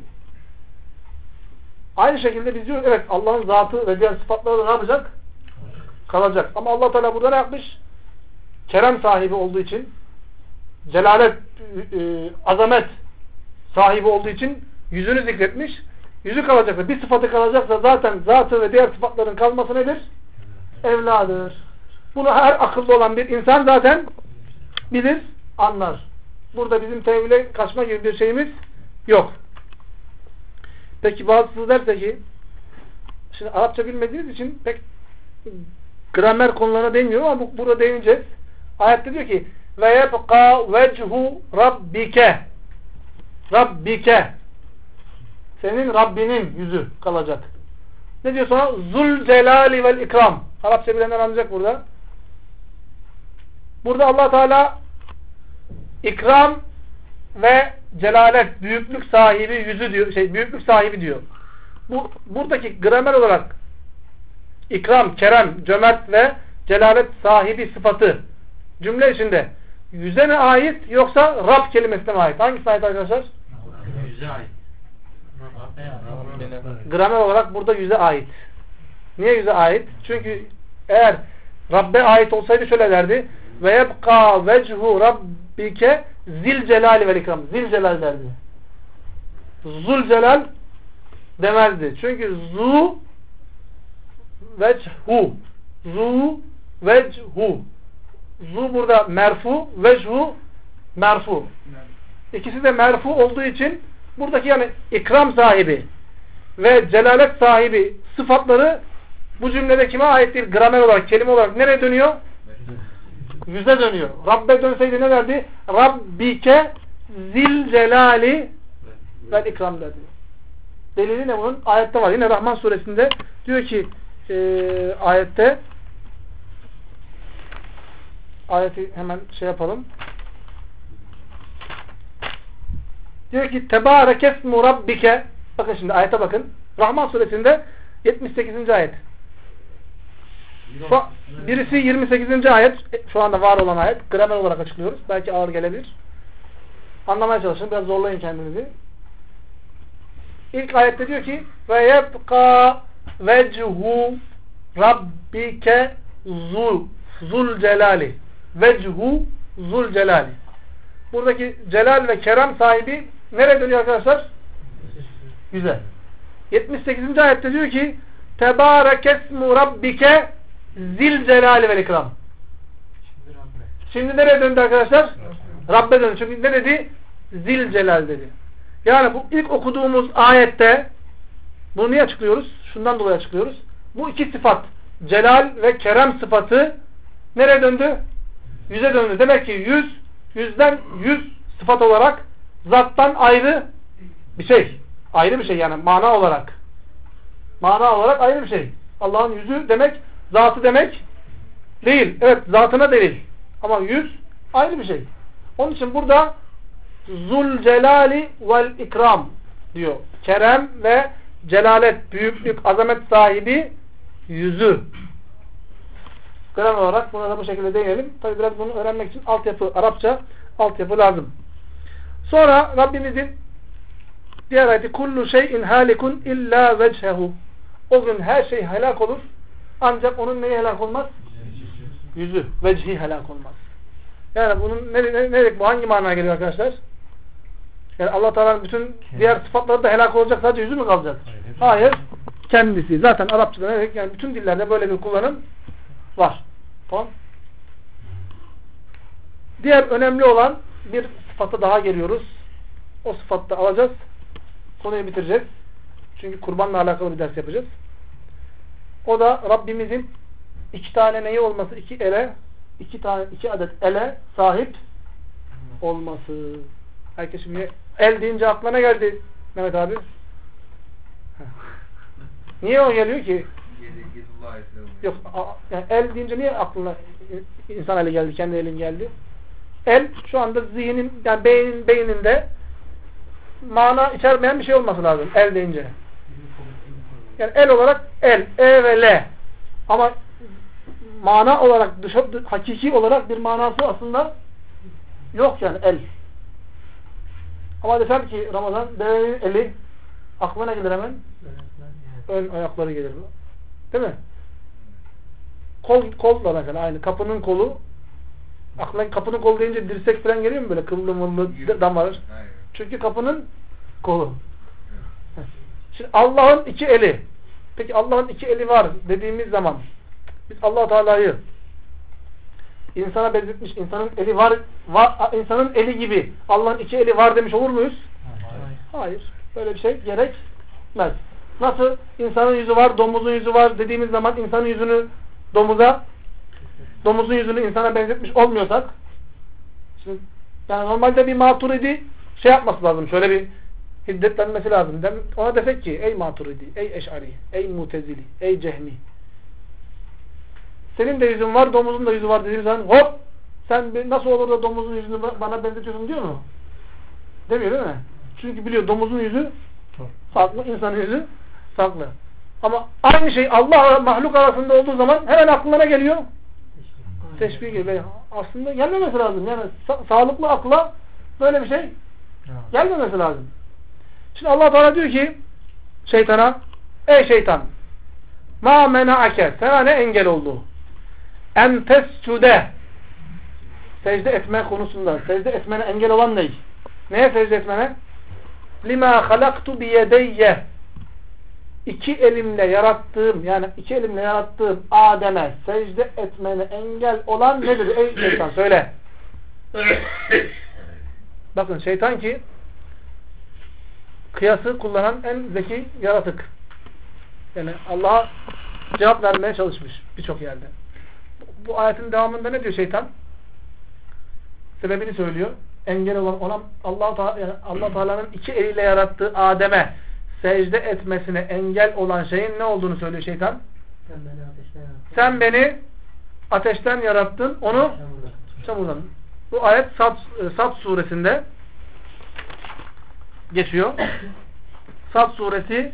Aynı şekilde biz diyoruz evet Allah'ın zatı ve diğer sıfatları da ne yapacak? Kalacak. Ama Allah Teala burada ne yapmış? Kerem sahibi olduğu için, celalet, azamet sahibi olduğu için yüzünü zikretmiş. Yüzü kalacaksa, bir sıfatı kalacaksa zaten zatı ve diğer sıfatların kalması nedir? Evladır. Bunu her akıllı olan bir insan zaten bilir, anlar. Burada bizim tevhile kaçma gibi bir şeyimiz yok. Peki bazısı derse ki şimdi Arapça bilmediğiniz için pek gramer konularına değinmiyor ama burada değineceğiz. Ayette diyor ki ve yebqa vechu rabbike rabbike senin Rabbinin yüzü kalacak. Ne diyor sonra? Zul celali vel ikram. Arapça bilenler anlayacak burada. Burada Allah Teala ikram ve celalet, büyüklük sahibi yüzü diyor, büyüklük sahibi diyor. Buradaki gramer olarak ikram, kerem, cömert ve celalet sahibi sıfatı cümle içinde yüze mi ait yoksa Rab kelimesine mi ait? Hangisine ait arkadaşlar? Yüze ait. Gramer olarak burada yüze ait. Niye yüze ait? Çünkü eğer Rabbe ait olsaydı şöyle derdi. Ve yebqa vechu rabbike zil celali vel ikram. Zil celal derdi. Zul celal demezdi. Çünkü zu vechu. Zu vechu. Zu burada merfu, vechu merfu. İkisi de merfu olduğu için buradaki yani ikram sahibi ve celalet sahibi sıfatları bu cümlede kime ait değil? Gramer olarak, kelime olarak nereye dönüyor? Yüze dönüyor. Rabbe dönseydi ne derdi? Rabbike zil celali vel ikram derdi. Delili ne bunun? Ayette var. Yine Rahman suresinde diyor ki ayette ayeti hemen şey yapalım. Diyor ki Tebarekesmu Rabbike bakın şimdi ayete bakın. Rahman suresinde 78. ayet. Birisi 28. ayet. Şu anda var olan ayet. Gramer olarak açıklıyoruz. Belki ağır gelebilir. Anlamaya çalışın. Biraz zorlayın kendinizi. İlk ayette diyor ki ve yebqa vechu rabbike zul celali vechu zul celali. Buradaki celal ve kerem sahibi nereye dönüyor arkadaşlar? Yüze. 78. ayette diyor ki Tebarekesmu Rabbike zil celali vel ikram. Şimdi nereye döndü arkadaşlar? Rabbe döndü. Çünkü ne dedi? Zil celal dedi. Yani bu ilk okuduğumuz ayette bunu niye açıklıyoruz? Şundan dolayı açıklıyoruz. Bu iki sıfat celal ve kerem sıfatı nereye döndü? Yüze döndü. Demek ki yüzden yüz sıfat olarak zattan ayrı bir şey. Ayrı bir şey yani mana olarak. Mana olarak ayrı bir şey. Allah'ın yüzü demek, zatı demek değil. Evet, zatına delil. Ama yüz ayrı bir şey. Onun için burada Zul celali vel ikram diyor. Kerem ve celalet, büyüklük, azamet sahibi yüzü. Gramer olarak buna da bu şekilde değinelim. Tabi biraz bunu öğrenmek için altyapı, Arapça altyapı lazım. Sonra Rabbimizin diğer ayeti kullu şeyin halikun illa vechehu. O gün her şey helak olur. Ancak onun neyi helak olmaz? Yüzü. Vecihi helak olmaz. Yani bunun ne demek bu? Hangi manaya geliyor arkadaşlar? Yani Allah Teala'nın bütün diğer sıfatları da helak olacak, sadece yüzü mü kalacak? Hayır. Kendisi. Zaten Arapçada ne demek? Yani bütün dillerde böyle bir kullanım var. Tamam. Diğer önemli olan bir sıfata daha geliyoruz. O sıfatta alacağız. Konuyu bitireceğiz. Çünkü kurbanla alakalı bir ders yapacağız. O da Rabbimizin iki tane neyi olması? İki adet ele sahip olması. Herkes şimdi el deyince aklına geldi Mehmet abi. Niye o geliyor ki? Yok, yani el deyince niye aklına insan eli geldi, kendi elin geldi? El şu anda zihnin, yani beyninde mana içermeyen bir şey olması lazım el deyince. Yani el olarak el, e ve l. Ama mana olarak, hakiki olarak bir manası aslında yok yani el. Ama desem ki Ramazan, devenin eli aklına gelir hemen. Ön ayakları gelir. Değil mi? Kol da mesela aynı. Kapının kolu. Aklına kapının kolu deyince dirsek falan geliyor mu böyle? Kıllı mıllı damar. Çünkü kapının kolu. Şimdi Allah'ın iki eli. Peki Allah'ın iki eli var dediğimiz zaman biz Allah Teala'yı insana benzetmiş, insanın eli var, insanın eli gibi Allah'ın iki eli var demiş olur muyuz? Hayır. Böyle bir şey gerekmez. Nasıl insanın yüzü var, domuzun yüzü var dediğimiz zaman insanın yüzünü domuzun yüzünü insana benzetmiş olmuyorsak, şimdi yani normalde bir Maturidi şey yapması lazım. Şöyle bir hiddetlenmesi lazım. Ona desek ki ey Maturidi, ey Eş'ari, ey Mutezili, ey Cehmi. Senin de yüzün var, domuzun da yüzü var dediğimiz zaman hop! Sen nasıl olur da domuzun yüzünü bana benzetiyorsun diyor mu? Demiyor değil mi? Çünkü biliyor domuzun yüzü farklı, insanın yüzü farklı. Ama aynı şey Allah mahluk arasında olduğu zaman hemen aklına geliyor. Teşbih gibi. Aslında gelmemesi lazım. Yani sağlıklı akla böyle bir şey gelmemesi lazım. Şimdi Allah Teala diyor ki şeytana, ey şeytan, ma mena'ake, sana ne engel oldu? En tescude, secde etme konusunda, secde etmene engel olan ne? Neye secde etmene? Lima halaktu biyedeyye, iki elimle yarattığım Adem'e secde etmene engel olan nedir? Ey şeytan söyle. Bakın şeytan ki kıyası kullanan en zeki yaratık. Yani Allah'a cevap vermeye çalışmış birçok yerde. Bu ayetin devamında ne diyor şeytan? Sebebini söylüyor. Engel olan Allah Teala'nın iki eliyle yarattığı Adem'e secde etmesine engel olan şeyin ne olduğunu söylüyor şeytan. Sen beni ateşten yarattın, onu çamurdan. Bu ayet Sad suresinde geçiyor. Sad suresi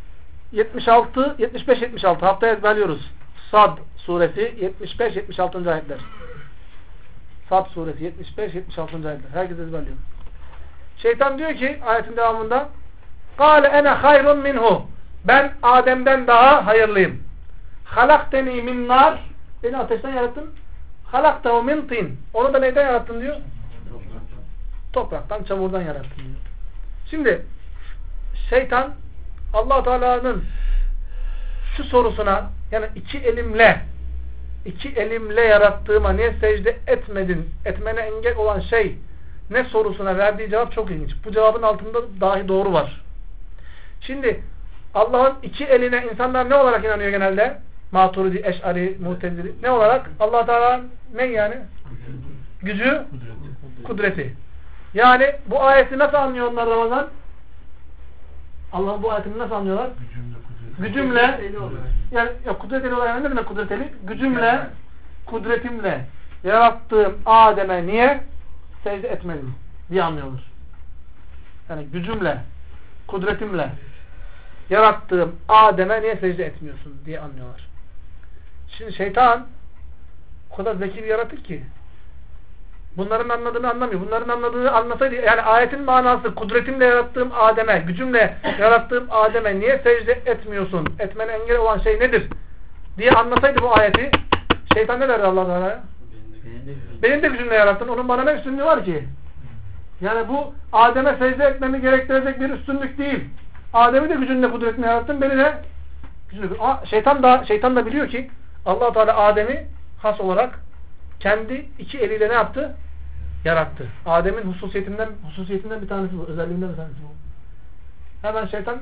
75-76 haftaya ezberliyoruz. Sad suresi 75-76. ayetler. Sad suresi 75-76. ayetler. Herkes ezberliyor. Şeytan diyor ki ayetin devamında قَالَ اَنَا خَيْرٌ minhu. Ben Adem'den daha hayırlıyım. خَلَقْتَنِي min nar. Beni ateşten yarattın. خَلَقْتَهُ min tin. Onu da neyden yarattın diyor? Topraktan, çamurdan yarattın diyor. Şimdi şeytan Allah Teala'nın şu sorusuna, yani iki elimle yarattığıma niye secde etmedin, etmene engel olan şey ne sorusuna verdiği cevap çok ilginç. Bu cevabın altında dahi doğru var. Şimdi Allah'ın iki eline insanlar ne olarak inanıyor genelde? Maturidi, Eş'ari, Mutezili. Ne olarak? Allah Teala ne yani? Gücü, kudreti. Yani bu ayeti nasıl anlıyor onlar Ramazan? Allah'ın bu ayetini nasıl anlıyorlar? Gücümle, yani kudreteli olan ne demek kudreteli? Gücümle, kudretimle yarattığım Adem'e niye secde etmedim diye anlıyorlar. Yani gücümle, kudretimle yarattığım Adem'e niye secde etmiyorsun diye anlıyorlar. Şimdi şeytan o kadar zeki bir yaratık ki bunların anladığını anlamıyor. Bunların anladığını anlasaydı, yani ayetin manası kudretimle yarattığım Adem'e, gücümle yarattığım Adem'e niye secde etmiyorsun? Etmene engel olan şey nedir? Diye anlasaydı bu ayeti, şeytan ne derdi Allah Teala'ya? Benim de gücümle yarattın. Onun bana ne üstünlüğü var ki? Yani bu Adem'e secde etmemi gerektirecek bir üstünlük değil. Adem'i de gücünle kudretinle yarattın. Beni de gücünle. Şeytan da biliyor ki Allah Teala Adem'i has olarak kendi iki eliyle ne yaptı? Yarattı. Adem'in hususiyetinden bir tanesi bu. Özelliğinden bir tanesi bu. Hemen şeytan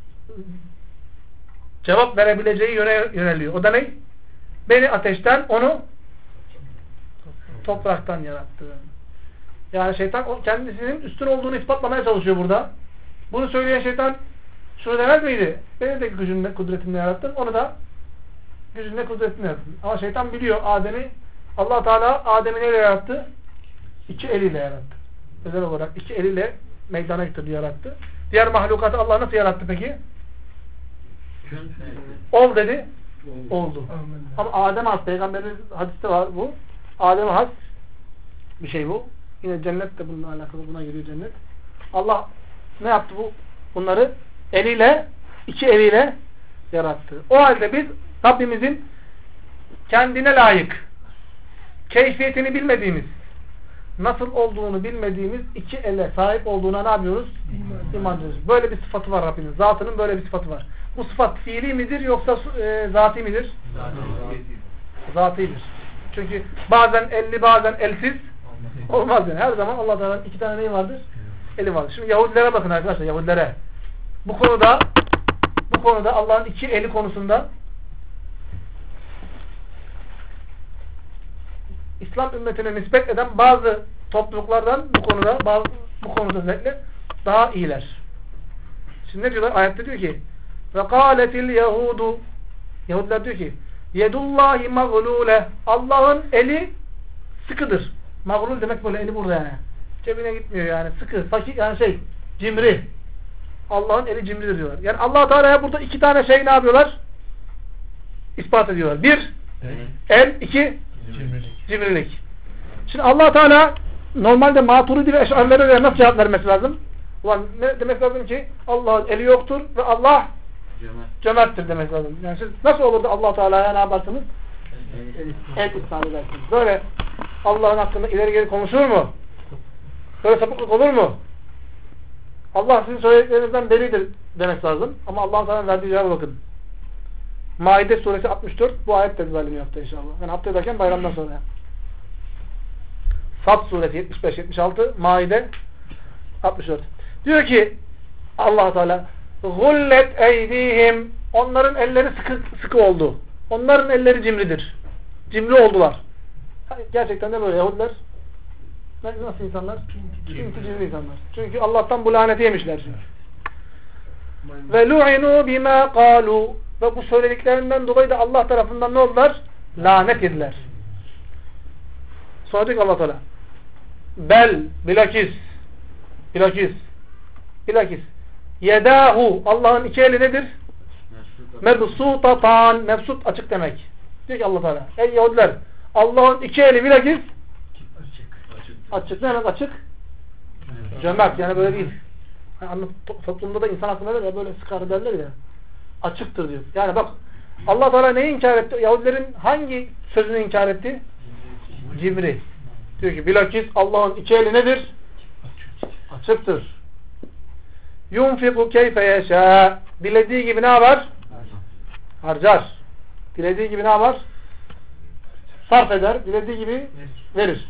cevap verebileceği yöne yöneliyor. O da ne? Beni ateşten, onu topraktan yarattı. Yani şeytan kendisinin üstün olduğunu ispatlamaya çalışıyor burada. Bunu söyleyen şeytan şunu demez miydi? Beni de gücünle, kudretinle yarattın. Onu da gücünle, kudretinle yarattın. Ama şeytan biliyor Adem'i. Allah Teala Adem'i neyle yarattı? İki eliyle yarattı. Özel olarak iki eliyle meydana getirdi, yarattı. Diğer mahlukatı Allah nasıl yarattı peki? Ol dedi. Oldu. Ama Adem'e has, Peygamberin hadiste var bu. Adem'e has bir şey bu. Yine cennet de bununla alakalı, buna giriyor cennet. Allah ne yaptı bu? Bunları eliyle, iki eliyle yarattı. O halde biz Rabbimizin kendine layık, keyfiyetini bilmediğimiz, nasıl olduğunu bilmediğimiz iki ele sahip olduğuna ne yapıyoruz? İman ediyoruz. Böyle bir sıfatı var Rabbimiz. Zatının böyle bir sıfatı var. Bu sıfat fiili midir yoksa zati midir? Zatidir. Çünkü bazen elli, bazen elsiz olmaz yani. Her zaman Allah Teala'nın iki tane neyi vardır? Eli vardır. Şimdi Yahudilere bakın arkadaşlar, Yahudilere. Bu konuda Allah'ın iki eli konusunda İslam ümmetine nispet eden bazı topluluklardan bu konuda özellikle daha iyiler. Şimdi ne diyorlar? Ayette diyor ki وَقَالَتِ الْيَهُودُ Yahudiler diyor ki yedullahi mağlule Allah'ın eli sıkıdır. Mağlul demek böyle eli burada yani. Cebine gitmiyor yani. Sıkı, fakir yani cimri. Allah'ın eli cimridir diyorlar. Yani Allah Teala'ya burada iki tane şey ne yapıyorlar? İspat ediyorlar. Bir, el, iki, cimrilik. Şimdi Allah Teala normalde Maturidi ve Eş'arilere nasıl cevap vermesi lazım? Ulan ne demek lazım ki Allah'ın eli yoktur ve Allah cömerttir demek lazım. Yani siz nasıl olur da Allah Teala'ya ne yaparsınız? El ispat edersiniz. Böyle Allah'ın hakkında ileri geri konuşur mu? Böyle sapıklık olur mu? Allah sizin söylediklerinizden beridir demek lazım. Ama Allah Teala'nın verdiği cevaba bakın. Maide suresi 64 bu ayet tezberleniyor hafta inşallah. Yani hafta ederken bayramdan sonra. Sad suresi 75-76 Maide 64. Diyor ki Allah Teala gullet eydihim onların elleri sıkı oldu. Onların elleri cimridir. Cimri oldular. Gerçekten de böyle Yahudiler nasıl insanlar? Çünkü cimri insanlar. Çünkü Allah'tan bu laneti yemişler çünkü. Ve lu'inu bima qalu ve bu söylediklerinden dolayı da Allah tarafından ne oldular? Lanet yediler. Sonra diyor ki Allah Teala bilakis yedahu Allah'ın iki eli nedir? Mebsutatan mebsut açık demek. Diyor ki Allah Teala ey Yahudiler Allah'ın iki eli bilakis açık. Ne demek açık? Cömert yani böyle değil. Yani toplumda da insan hakkında ya böyle sıkar derler ya. Açıktır diyor. Yani bak Allah Teala neyi inkar etti? Yahudilerin hangi sözünü inkar etti? Cimri. Diyor ki bilakis Allah'ın iki eli nedir? Açıktır. Yunfiku keyfe yeşâ. Dilediği gibi ne yapar? Harcar. Dilediği gibi ne yapar? Sarf eder. Dilediği gibi verir.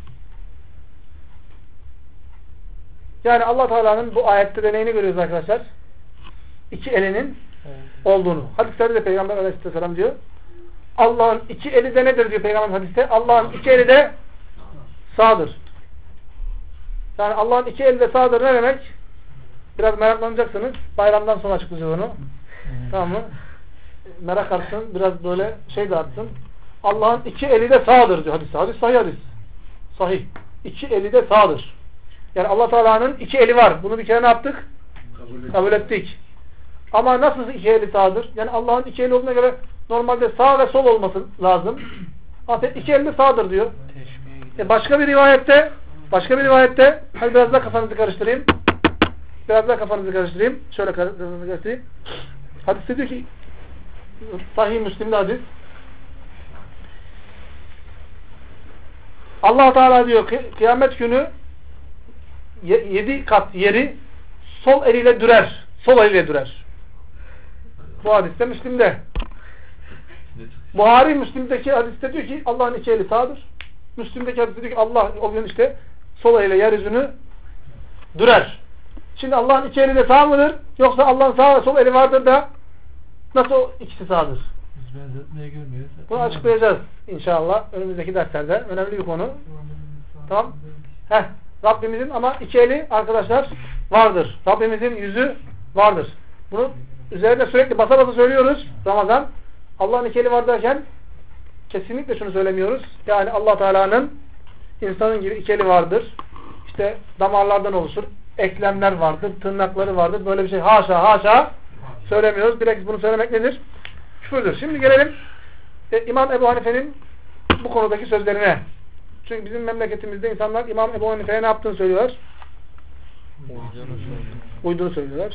Yani Allah Teala'nın bu ayette de neyini görüyoruz arkadaşlar? İki elinin olduğunu. Hadislerde de Peygamber Aleyhisselam diyor. Allah'ın iki eli de nedir diyor Peygamber hadiste? Allah'ın iki eli de sağdır. Yani Allah'ın iki eli de sağdır ne demek? Biraz meraklanacaksınız. Bayramdan sonra açıklayacağız onu. Tamam mı? Merak artsın. Biraz böyle şey de artsın. Allah'ın iki eli de sağdır diyor hadiste. Hadis sahih hadis. Sahih. İki eli de sağdır. Yani Allah Teala'nın iki eli var. Bunu bir kere ne yaptık? Kabul ettik. Ama nasıl iki eli sağdır? Yani Allah'ın iki eli olduğuna göre normalde sağ ve sol olması lazım. Ama iki eli de sağdır diyor. Başka bir rivayette hadi biraz daha kafanızı karıştırayım. Şöyle kafanızı karıştırayım. Hadiste diyor ki Sahih Müslim'de hadis. Allah Teala diyor kıyamet günü 7 kat yeri sol eliyle dürer. Sol eliyle dürer. Bu hadiste Müslim'de. Buhari Müslim'deki hadiste diyor ki Allah'ın iki eli sağdır. Müslim'deki hadiste diyor ki Allah o gün işte sol eliyle yeryüzünü dürer. Şimdi Allah'ın iki eli de sağ mıdır? Yoksa Allah'ın sağ ve sol eli vardır da nasıl o ikisi sağdır? Biz benzetmeye görmüyoruz. Bunu açıklayacağız inşallah önümüzdeki derslerde. Önemli bir konu. Tamam. Rabbimizin ama iki eli arkadaşlar vardır. Rabbimizin yüzü vardır. Bunu üzerinde sürekli basa basa söylüyoruz Ramazan. Allah'ın iki eli var derken kesinlikle şunu söylemiyoruz. Yani Allah Teala'nın insanın gibi iki eli vardır. İşte damarlardan oluşur. Eklemler vardır. Tırnakları vardır. Böyle bir şey haşa söylemiyoruz. Bilakis bunu söylemek nedir? Küfürdür. Şimdi gelelim İmam Ebu Hanife'nin bu konudaki sözlerine. Çünkü bizim memleketimizde insanlar İmam Ebu Hanife'ye ne yaptığını söylüyorlar? Uyduğunu söylüyorlar.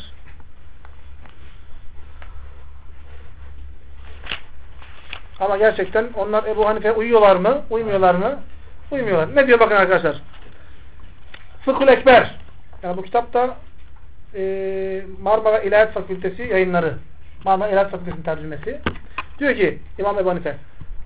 Ama gerçekten onlar Ebu Hanife'ye uyuyorlar mı? Uymuyorlar mı? Uymuyorlar. Ne diyor bakın arkadaşlar? Fıkhul Ekber. Yani bu kitapta Marmara İlahiyat Fakültesi yayınları. Marmara İlahiyat Fakültesi'nin tercümesi. Diyor ki İmam Ebu Hanife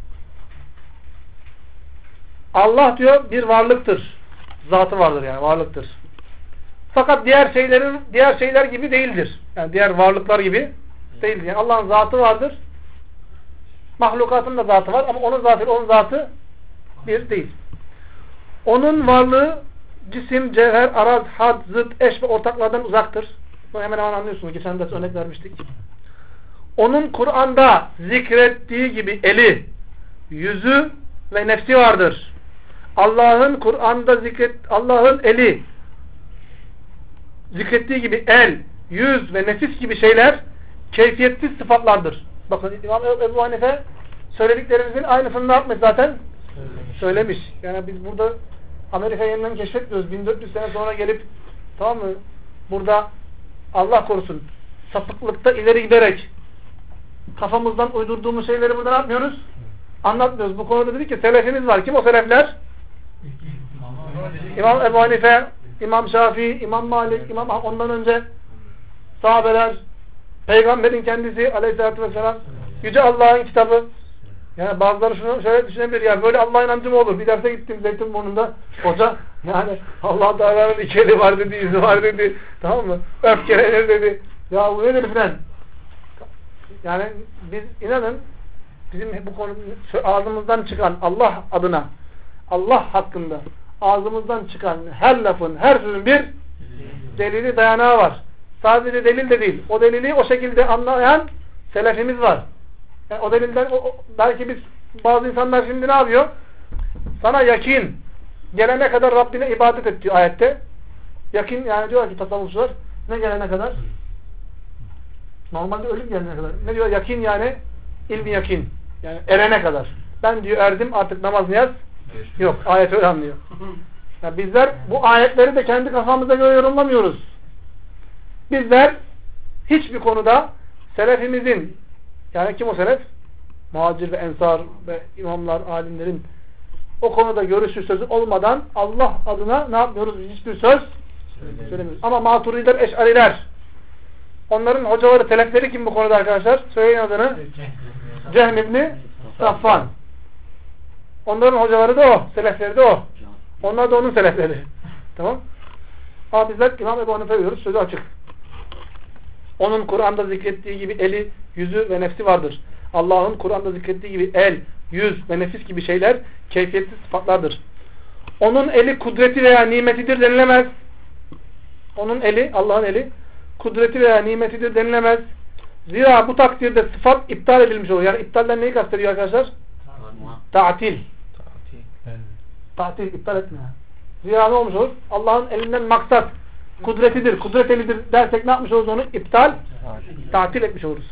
Allah diyor bir varlıktır. Zatı vardır yani varlıktır. Fakat diğer şeyler gibi değildir. Yani diğer varlıklar gibi değildir. Yani Allah'ın zatı vardır. Mahlukatın da zatı var ama onun zatı bir değil. Onun varlığı cisim, cevher, araz, had, zıt, eş ve ortaklardan uzaktır. Bunu hemen anlıyorsunuz. Geçen ders örnek vermiştik. Onun Kur'an'da zikrettiği gibi eli, yüzü ve nefsi vardır. Allah'ın Kur'an'da Allah'ın eli, zikrettiği gibi el, yüz ve nefis gibi şeyler keyfiyetsiz sıfatlardır. Bakın İmam Ebu Hanife söylediklerimizin aynısını ne yapmış zaten? Söylemiş. Yani biz burada Amerika yeniden keşfetmiyoruz. 1400 sene sonra gelip tamam mı? Burada Allah korusun sapıklıkta ileri giderek kafamızdan uydurduğumuz şeyleri burada ne yapmıyoruz? Anlatmıyoruz. Bu konuda dedik ki selefimiz var. Kim o selefler? İmam Ebu Hanife, İmam Şafii, İmam Malik, ondan önce sahabeler, Peygamberin kendisi aleyhissalatü vesselam, Yüce Allah'ın kitabı. Yani bazıları şunu şöyle düşünebilir ya böyle Allah inancı mı olur? Bir derse gittim Zeytinburnu'nda hoca yani Allah Teala'nın iki eli var dedi, yüzü var dedi. Tamam mı? Öfkelenir dedi. Ya bu nedir filan? Yani biz inanın bizim bu konu ağzımızdan çıkan Allah adına Allah hakkında ağzımızdan çıkan her lafın, her sözün bir delili dayanağı var. Sadece delil de değil. O delili o şekilde anlayan selefimiz var. Yani o delilden belki biz bazı insanlar şimdi ne yapıyor? Sana yakin gelene kadar Rabbine ibadet et diyor ayette. Yakin yani diyor ki tasavvufçular ne gelene kadar? Normalde ölüm gelene kadar. Ne diyor? Yakin yani ilmi yakin. Yani erene kadar. Ben diyor erdim artık namaz niyaz yok. Ayet öyle anlıyor. Yani bizler bu ayetleri de kendi kafamıza göre yorumlamıyoruz. Bizler hiçbir konuda selefimizin yani kim o selef? Muhacir ve ensar ve imamlar, alimlerin o konuda görüşü sözü olmadan Allah adına ne yapmıyoruz? Hiçbir söz söylemiyoruz. Ama Maturidiler, Eş'ariler onların hocaları, selefleri kim bu konuda arkadaşlar? Söyleyin adını. Cehm İbni Safvan. Onların hocaları da o. Selefleri de o. Onlar da onun selefleri. Tamam. Ama bizler İmam Ebu Hanife'ye uyuyoruz. Sözü açık. Onun Kur'an'da zikrettiği gibi eli, yüzü ve nefsi vardır. Allah'ın Kur'an'da zikrettiği gibi el, yüz ve nefis gibi şeyler keyfiyetsiz sıfatlardır. Onun eli kudreti veya nimetidir denilemez. Onun eli, Allah'ın eli kudreti veya nimetidir denilemez. Zira bu takdirde sıfat iptal edilmiş olur. Yani iptalden neyi kastediyor arkadaşlar? Ta'til. Ta'til, iptal etme. Zira ne olmuş olur? Allah'ın elinden maksat kudretidir, kudret elidir dersek ne yapmış oluruz onu? İptal, ta'til etmiş oluruz.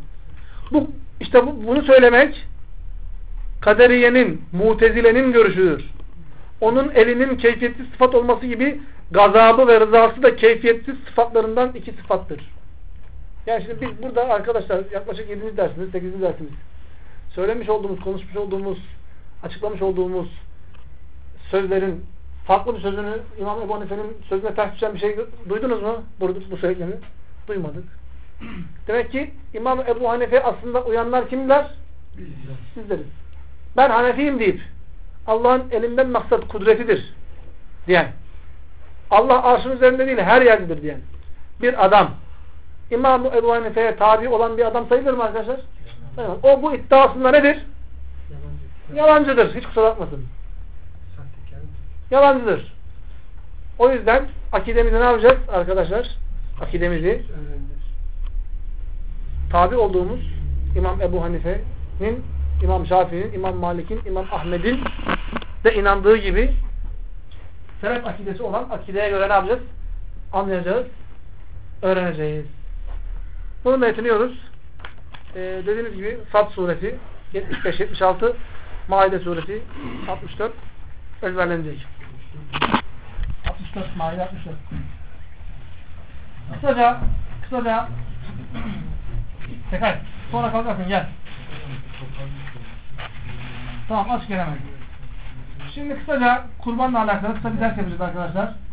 Bunu söylemek Kaderiye'nin, Mutezile'nin görüşüdür. Onun elinin keyfiyetsiz sıfat olması gibi gazabı ve rızası da keyfiyetsiz sıfatlarından iki sıfattır. Yani şimdi biz burada arkadaşlar yaklaşık 7. dersimiz, 8. dersimiz söylemiş olduğumuz, konuşmuş olduğumuz, açıklamış olduğumuz sözlerin farklı bir sözünü İmam Ebu Hanife'nin sözüne ters düşen bir şey duydunuz mu? Bu söylediklerini. Duymadık. Demek ki İmam Ebu Hanife aslında uyanlar kimler? Sizleriz. Ben Hanefiyim deyip Allah'ın elinden maksat kudretidir diyen, Allah arşın üzerinde değil her yerdedir diyen bir adam İmam Ebu Hanife'ye tabi olan bir adam sayılır mı arkadaşlar? Sayılmaz. O bu iddiasında nedir? Yalancıdır. Hiç kusura bakmasın. Yalancıdır. O yüzden akidemizi ne yapacağız arkadaşlar? Akidemizi tabi olduğumuz İmam Ebu Hanife'nin, İmam Şafii'nin, İmam Malik'in, İmam Ahmed'in de inandığı gibi selef akidesi olan akideye göre ne yapacağız? Anlayacağız, öğreneceğiz. Bununla yetiniyoruz. Dediğimiz gibi Sad suresi 75-76, Maide suresi 64 ezberlenecek. 64, Maide 64. Kısaca tekrar. Sonra kalkarsın gel. Tamam aç gelemez. Şimdi kısaca kurbanla alakalı kısa bir ders yapacağız arkadaşlar.